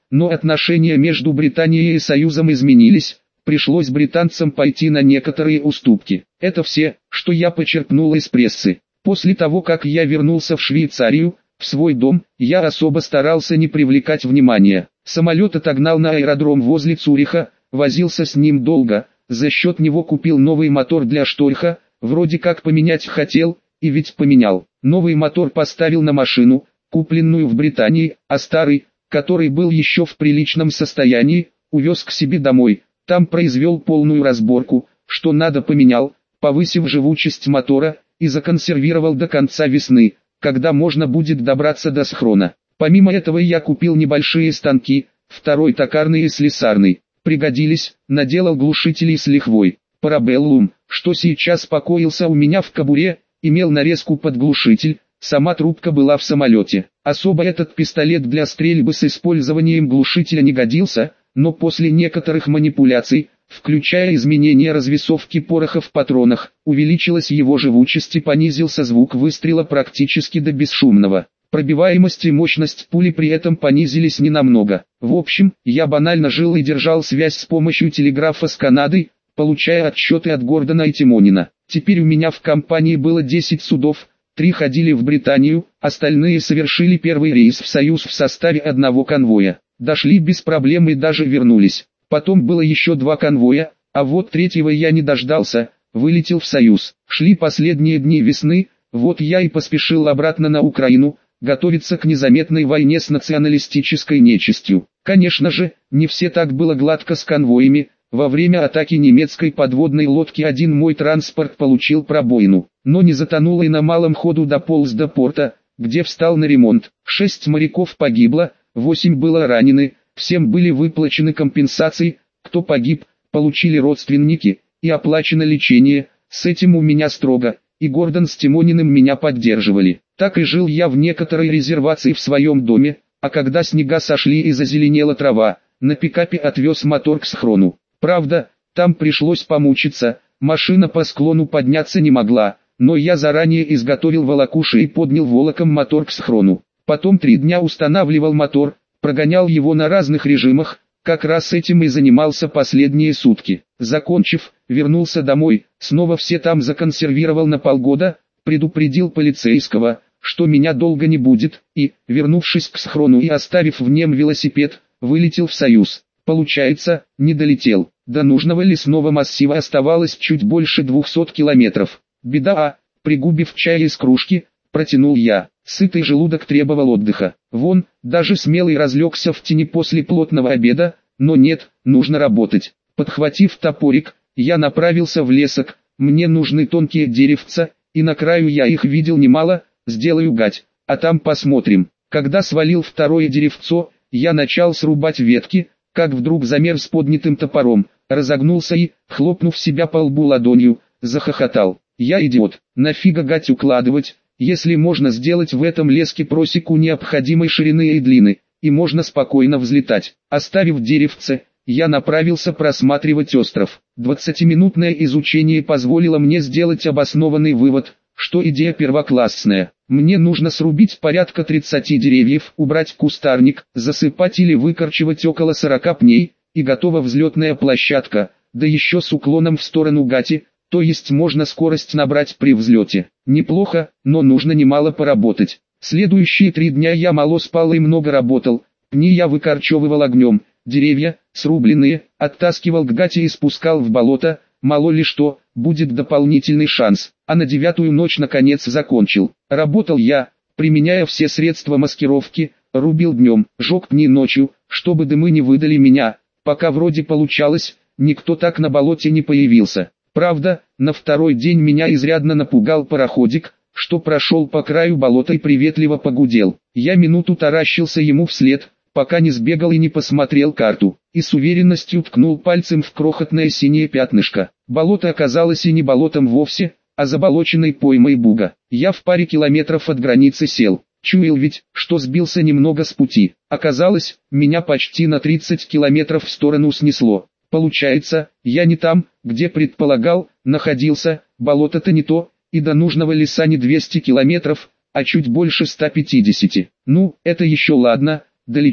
A: но отношения между Британией и Союзом изменились, пришлось британцам пойти на некоторые уступки. Это все, что я почерпнул из прессы. После того, как я вернулся в Швейцарию, в свой дом, я особо старался не привлекать внимания. Самолет отогнал на аэродром возле Цюриха, возился с ним долго, за счет него купил новый мотор для Шторха, вроде как поменять хотел, и ведь поменял. Новый мотор поставил на машину, купленную в Британии, а старый, который был еще в приличном состоянии, увез к себе домой. Там произвел полную разборку, что надо поменял, повысив живучесть мотора, и законсервировал до конца весны, когда можно будет добраться до схрона. Помимо этого я купил небольшие станки, второй токарный и слесарный. Пригодились, наделал глушителей с лихвой. Парабеллум, что сейчас покоился у меня в кобуре, имел нарезку под глушитель, сама трубка была в самолете. Особо этот пистолет для стрельбы с использованием глушителя не годился, но после некоторых манипуляций, включая изменение развесовки пороха в патронах, увеличилась его живучесть и понизился звук выстрела практически до бесшумного. Пробиваемость и мощность пули при этом понизились ненамного. В общем, я банально жил и держал связь с помощью телеграфа с Канадой, получая отчеты от Гордона и Тимонина. Теперь у меня в компании было десять судов, три ходили в Британию, остальные совершили первый рейс в Союз в составе одного конвоя. Дошли без проблем и даже вернулись. Потом было еще два конвоя, а вот третьего я не дождался, вылетел в Союз. Шли последние дни весны, вот я и поспешил обратно на Украину, готовиться к незаметной войне с националистической нечистью. Конечно же, не все так было гладко с конвоями. Во время атаки немецкой подводной лодки один мой транспорт получил пробоину, но не затонул и на малом ходу дополз до порта, где встал на ремонт. Шесть моряков погибло, восемь было ранены, всем были выплачены компенсации, кто погиб, получили родственники, и оплачено лечение. С этим у меня строго, и Гордон с Тимониным меня поддерживали. Так и жил я в некоторой резервации в своем доме, а когда снега сошли и зазеленела трава, на пикапе отвез мотор к схрону. Правда, там пришлось помучиться, машина по склону подняться не могла, но я заранее изготовил волокуши и поднял волоком мотор к схрону. Потом три дня устанавливал мотор, прогонял его на разных режимах, как раз этим и занимался последние сутки. Закончив, вернулся домой, снова все там законсервировал на полгода, предупредил полицейского, что меня долго не будет, и, вернувшись к схрону и оставив в нем велосипед, вылетел в Союз. Получается, не долетел. До нужного лесного массива оставалось чуть больше двухсот километров. Беда, а, пригубив чай из кружки, протянул я. Сытый желудок требовал отдыха. Вон, даже смелый разлегся в тени после плотного обеда, но нет, нужно работать. Подхватив топорик, я направился в лесок. Мне нужны тонкие деревца, и на краю я их видел немало, сделаю гать, а там посмотрим. Когда свалил второе деревцо, я начал срубать ветки, как вдруг замер с поднятым топором, разогнулся и, хлопнув себя по лбу ладонью, захохотал. Я идиот, нафига гать укладывать, если можно сделать в этом леске просеку необходимой ширины и длины, и можно спокойно взлетать. Оставив деревце, я направился просматривать остров. Двадцатиминутное изучение позволило мне сделать обоснованный вывод, что идея первоклассная. Мне нужно срубить порядка тридцати деревьев, убрать кустарник, засыпать или выкорчевать около сорока пней, и готова взлетная площадка, да еще с уклоном в сторону Гати, то есть можно скорость набрать при взлете. Неплохо, но нужно немало поработать. Следующие три дня я мало спал и много работал, пни я выкорчевывал огнем, деревья, срубленные, оттаскивал к Гати и спускал в болото, мало ли что, будет дополнительный шанс. А на девятую ночь наконец закончил. Работал я, применяя все средства маскировки, рубил днем, жег пни ночью, чтобы дымы не выдали меня. Пока вроде получалось, никто так на болоте не появился. Правда, на второй день меня изрядно напугал пароходик, что прошел по краю болота и приветливо погудел. Я минуту таращился ему вслед, пока не сбегал и не посмотрел карту, и с уверенностью ткнул пальцем в крохотное синее пятнышко. Болото оказалось и не болотом вовсе, а заболоченной поймой буга. Я в паре километров от границы сел. Чуял ведь, что сбился немного с пути. Оказалось, меня почти на тридцать километров в сторону снесло. Получается, я не там, где предполагал, находился, болото-то не то, и до нужного леса не двести километров, а чуть больше ста пятидесяти. Ну, это еще ладно, долечу.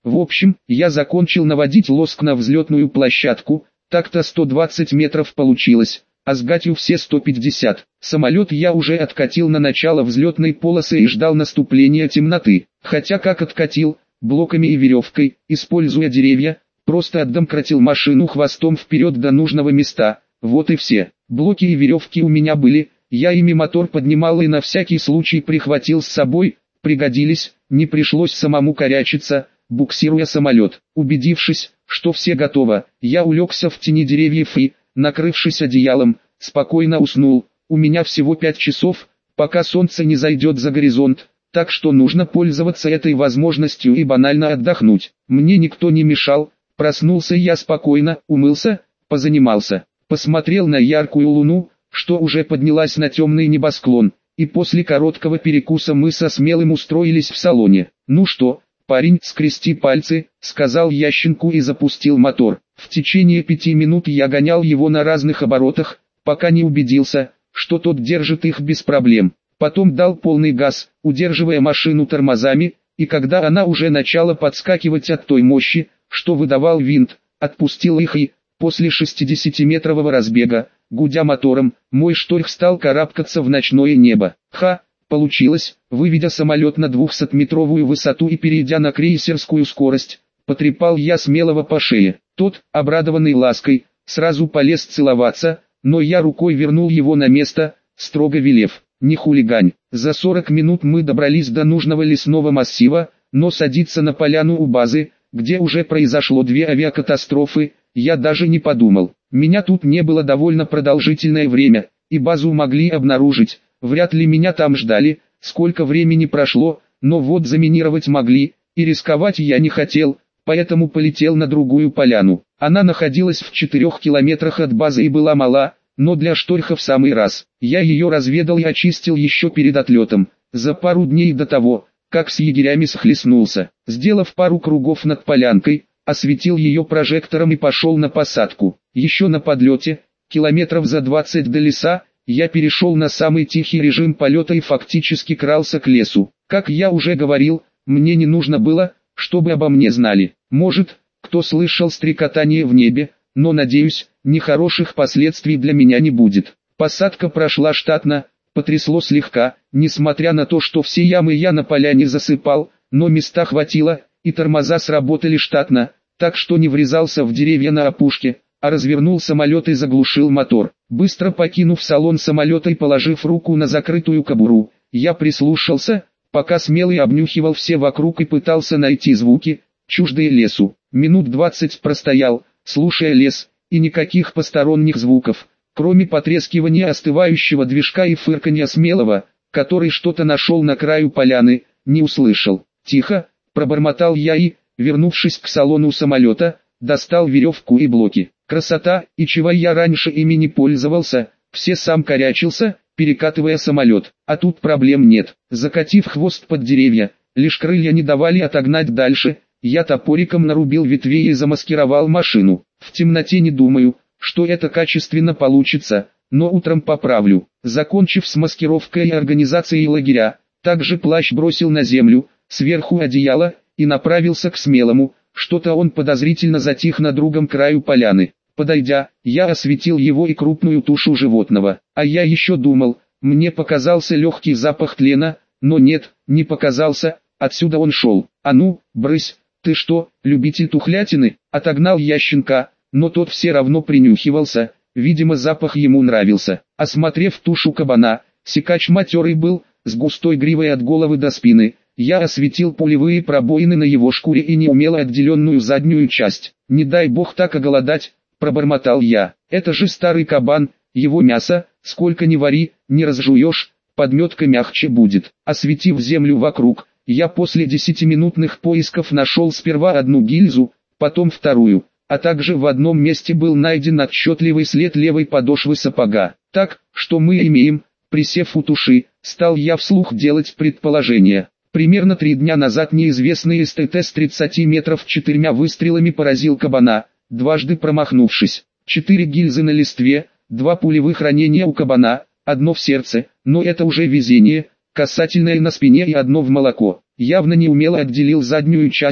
A: В общем, я закончил наводить лоск на взлетную площадку, так-то сто двадцать метров получилось, а с гатью все сто пятьдесят. Самолет я уже откатил на начало взлетной полосы и ждал наступления темноты. Хотя как откатил, блоками и веревкой, используя деревья, просто отдомкратил машину хвостом вперед до нужного места. Вот и все. Блоки и веревки у меня были, я ими мотор поднимал и на всякий случай прихватил с собой, пригодились, не пришлось самому корячиться, буксируя самолет. Убедившись, что все готово, я улегся в тени деревьев и, накрывшись одеялом, спокойно уснул. У меня всего пять часов, пока солнце не зайдет за горизонт, так что нужно пользоваться этой возможностью и банально отдохнуть. Мне никто не мешал, проснулся я спокойно, умылся, позанимался, посмотрел на яркую луну, что уже поднялась на темный небосклон, и после короткого перекуса мы со Смелым устроились в салоне. «Ну что, парень, скрести пальцы», — сказал я щенку и запустил мотор. В течение пяти минут я гонял его на разных оборотах, пока не убедился, что тот держит их без проблем. Потом дал полный газ, удерживая машину тормозами, и когда она уже начала подскакивать от той мощи, что выдавал винт, отпустил их и, после шестидесятиметрового разбега, гудя мотором, мой шторх стал карабкаться в ночное небо. Ха, получилось, выведя самолет на двухсотметровую высоту и перейдя на крейсерскую скорость, потрепал я Смелого по шее. Тот, обрадованный лаской, сразу полез целоваться, но я рукой вернул его на место, строго велев: «Не хулигань». За сорок минут мы добрались до нужного лесного массива, но садиться на поляну у базы, где уже произошло две авиакатастрофы, я даже не подумал. Меня тут не было довольно продолжительное время, и базу могли обнаружить, вряд ли меня там ждали, сколько времени прошло, но вот заминировать могли, и рисковать я не хотел, поэтому полетел на другую поляну. Она находилась в четырех километрах от базы и была мала, но для шторха в самый раз. Я ее разведал и очистил еще перед отлетом, за пару дней до того, как с егерями схлестнулся. Сделав пару кругов над полянкой, осветил ее прожектором и пошел на посадку. Еще на подлете, километров за двадцать до леса, я перешел на самый тихий режим полета и фактически крался к лесу. Как я уже говорил, мне не нужно было, чтобы обо мне знали. Может, кто слышал стрекотание в небе, но, надеюсь, нехороших последствий для меня не будет. Посадка прошла штатно, потрясло слегка, несмотря на то, что все ямы я на поляне засыпал, но места хватило, и тормоза сработали штатно, так что не врезался в деревья на опушке, а развернул самолет и заглушил мотор. Быстро покинув салон самолета и положив руку на закрытую кобуру, я прислушался, пока Смелый обнюхивал все вокруг и пытался найти звуки, чуждые лесу. Минут двадцать простоял, слушая лес, и никаких посторонних звуков, кроме потрескивания остывающего движка и фырканья Смелого, который что-то нашел на краю поляны, не услышал. «Тихо», — пробормотал я и, вернувшись к салону самолета, достал веревку и блоки. Красота, и чего я раньше ими не пользовался, все сам корячился, перекатывая самолет. А тут проблем нет. Закатив хвост под деревья, лишь крылья не давали отогнать дальше, я топориком нарубил ветвей и замаскировал машину. В темноте не думаю, что это качественно получится, но утром поправлю. Закончив с маскировкой и организацией лагеря, также плащ бросил на землю, сверху одеяло, и направился к Смелому. Что-то он подозрительно затих на другом краю поляны. Подойдя, я осветил его и крупную тушу животного. А я еще думал, мне показался легкий запах тлена, но нет, не показался, отсюда он шел. «А ну, брысь, ты что, любитель тухлятины?» Отогнал я щенка, но тот все равно принюхивался, видимо запах ему нравился. Осмотрев тушу кабана, сикач матерый был, с густой гривой от головы до спины. Я осветил пулевые пробоины на его шкуре и неумело отделенную заднюю часть. «Не дай бог так оголодать», — пробормотал я. «Это же старый кабан, его мясо, сколько ни вари, не разжуешь, подметка мягче будет». Осветив землю вокруг, я после десятиминутных поисков нашел сперва одну гильзу, потом вторую, а также в одном месте был найден отчетливый след левой подошвы сапога. Так, что мы имеем? Присев у туши, стал я вслух делать предположения. Примерно три дня назад неизвестный СТТ с тридцати метров четырьмя выстрелами поразил кабана, дважды промахнувшись. Четыре гильзы на листве, два пулевых ранения у кабана, одно в сердце, но это уже везение, касательное на спине и одно в молоко. Явно неумело отделил заднюю часть,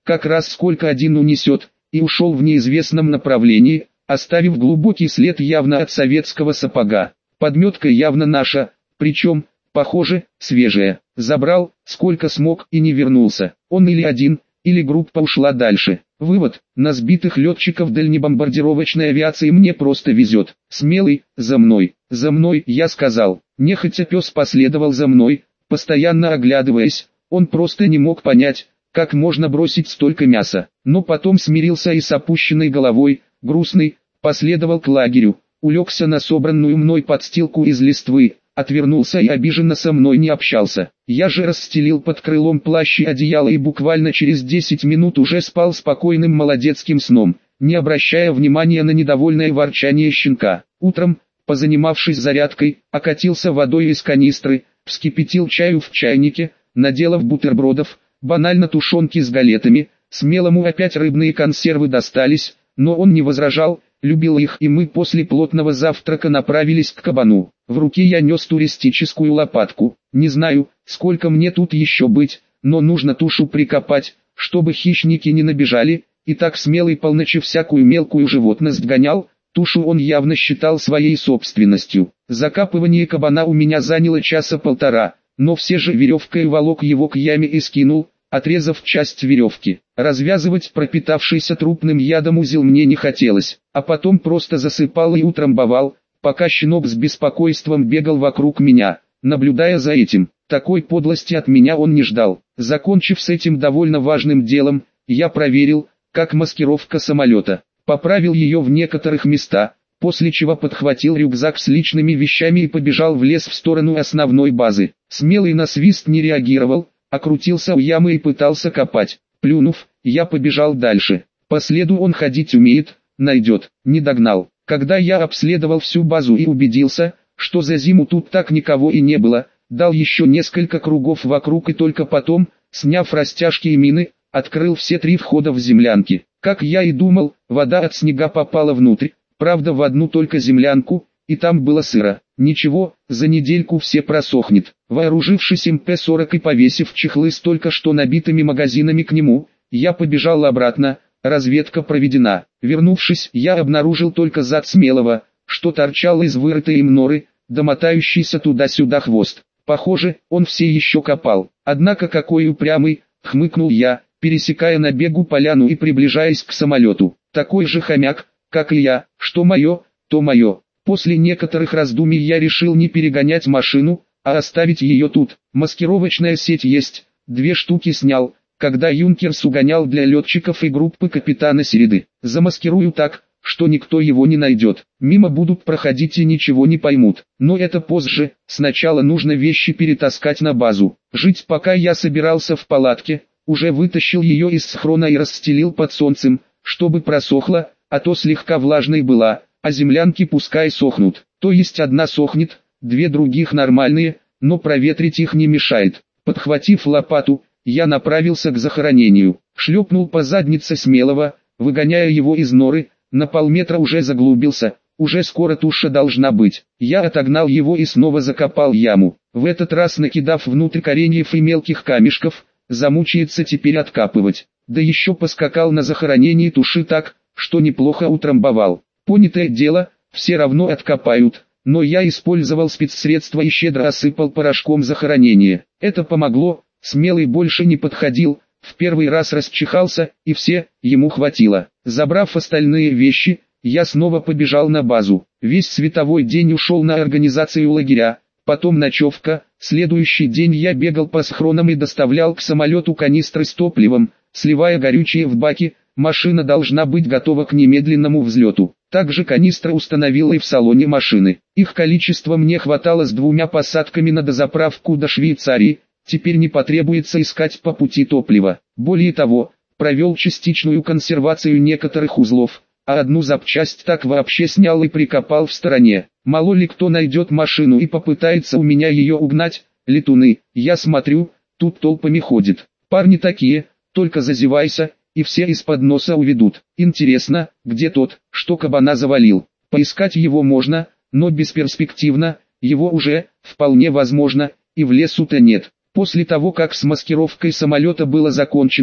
A: как раз сколько один унесет, и ушел в неизвестном направлении, оставив глубокий след явно от советского сапога. Подметка явно наша, причем, похоже, свежая. Забрал, сколько смог и не вернулся. Он или один, или группа ушла дальше. Вывод: на сбитых летчиков дальнебомбардировочной авиации мне просто везет. Смелый, за мной, за мной, я сказал. Нехотя пес последовал за мной, постоянно оглядываясь. Он просто не мог понять, как можно бросить столько мяса. Но потом смирился и с опущенной головой, грустный, последовал к лагерю. Улегся на собранную мной подстилку из листвы, отвернулся и обиженно со мной не общался. Я же расстелил под крылом плащ и одеяло и буквально через десять минут уже спал спокойным молодецким сном, не обращая внимания на недовольное ворчание щенка. Утром, позанимавшись зарядкой, окатился водой из канистры, вскипятил чаю в чайнике, наделав бутербродов, банально тушенки с галетами. Смелому опять рыбные консервы достались, но он не возражал, любил их, и мы после плотного завтрака направились к кабану. В руке я нес туристическую лопатку. Не знаю, сколько мне тут еще быть, но нужно тушу прикопать, чтобы хищники не набежали. И так Смелый по ночи всякую мелкую животность гонял, тушу он явно считал своей собственностью. Закапывание кабана у меня заняло часа полтора, но все же веревкой волок его к яме и скинул, отрезав часть веревки. Развязывать пропитавшийся трупным ядом узел мне не хотелось, а потом просто засыпал и утрамбовал, пока щенок с беспокойством бегал вокруг меня, наблюдая за этим. Такой подлости от меня он не ждал. Закончив с этим довольно важным делом, я проверил, как маскировка самолета, поправил ее в некоторых местах, после чего подхватил рюкзак с личными вещами и побежал в лес в сторону основной базы. Смелый на свист не реагировал, окрутился у ямы и пытался копать. Плюнув, я побежал дальше. По следу он ходить умеет, найдет. Не догнал. Когда я обследовал всю базу и убедился, что за зиму тут так никого и не было, дал еще несколько кругов вокруг и только потом, сняв растяжки и мины, открыл все три входа в землянки. Как я и думал, вода от снега попала внутрь, правда в одну только землянку, и там было сыро. Ничего, за недельку все просохнет. Вооружившись эм пэ сорок и повесив чехлы с только что набитыми магазинами к нему, я побежал обратно. Разведка проведена. Вернувшись, я обнаружил только зад Смелого, что торчал из вырытой им норы, домотающийся туда-сюда хвост. Похоже, он все еще копал. Однако какой упрямый, хмыкнул я, пересекая на бегу поляну и приближаясь к самолету. Такой же хомяк, как и я, что мое, то мое. После некоторых раздумий я решил не перегонять машину, а оставить ее тут. Маскировочная сеть есть, две штуки снял, когда Юнкерс угонял для летчиков и группы капитана Середы. Замаскирую так, что никто его не найдет. Мимо будут проходить и ничего не поймут. Но это позже, сначала нужно вещи перетаскать на базу. Жить пока я собирался в палатке, уже вытащил ее из схрона и расстелил под солнцем, чтобы просохла, а то слегка влажной была. А землянки пускай сохнут, то есть одна сохнет, две других нормальные, но проветрить их не мешает. Подхватив лопату, я направился к захоронению, шлепнул по заднице Смелого, выгоняя его из норы, на полметра уже заглубился, уже скоро туша должна быть. Я отогнал его и снова закопал яму, в этот раз накидав внутрь кореньев и мелких камешков, замучается теперь откапывать. Да еще поскакал на захоронении туши так, что неплохо утрамбовал. Понятое дело, все равно откопают, но я использовал спецсредства и щедро осыпал порошком захоронение. Это помогло, Смелый больше не подходил, в первый раз расчихался, и все, ему хватило. Забрав остальные вещи, я снова побежал на базу. Весь световой день ушел на организацию лагеря, потом ночевка, следующий день я бегал по схронам и доставлял к самолету канистры с топливом, сливая горючее в баки. Машина должна быть готова к немедленному взлету. Также канистры установила и в салоне машины. Их количества мне хватало с двумя посадками на дозаправку до Швейцарии. Теперь не потребуется искать по пути топлива. Более того, провел частичную консервацию некоторых узлов, а одну запчасть так вообще снял и прикопал в стороне. Мало ли кто найдет машину и попытается у меня ее угнать. Летуны, я смотрю, тут толпами ходят. Парни такие, только зазевайся, и все из-под носа уведут. Интересно, где тот, что кабана завалил? Поискать его можно, но бесперспективно, его уже, вполне возможно, и в лесу-то нет. После того как с маскировкой самолета было закончено,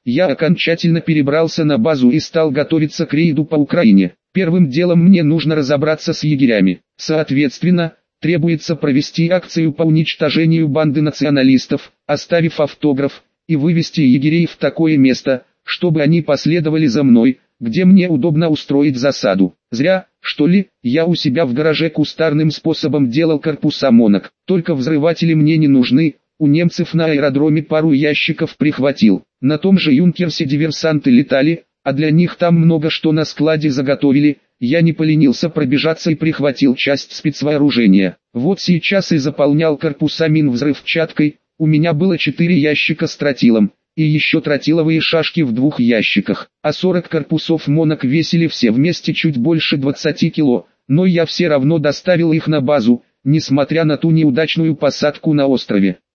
A: я окончательно перебрался на базу и стал готовиться к рейду по Украине. Первым делом мне нужно разобраться с егерями. Соответственно, требуется провести акцию по уничтожению банды националистов, оставив автограф, и вывести егерей в такое место, чтобы они последовали за мной, где мне удобно устроить засаду. Зря, что ли, я у себя в гараже кустарным способом делал корпуса монок. Только взрыватели мне не нужны, у немцев на аэродроме пару ящиков прихватил. На том же Юнкерсе диверсанты летали, а для них там много что на складе заготовили. Я не поленился пробежаться и прихватил часть спецвооружения. Вот сейчас и заполнял корпуса мин взрывчаткой. У меня было четыре ящика с тротилом, и еще тротиловые шашки в двух ящиках, а сорок корпусов монок весили все вместе чуть больше двадцати кило, но я все равно доставил их на базу, несмотря на ту неудачную посадку на острове.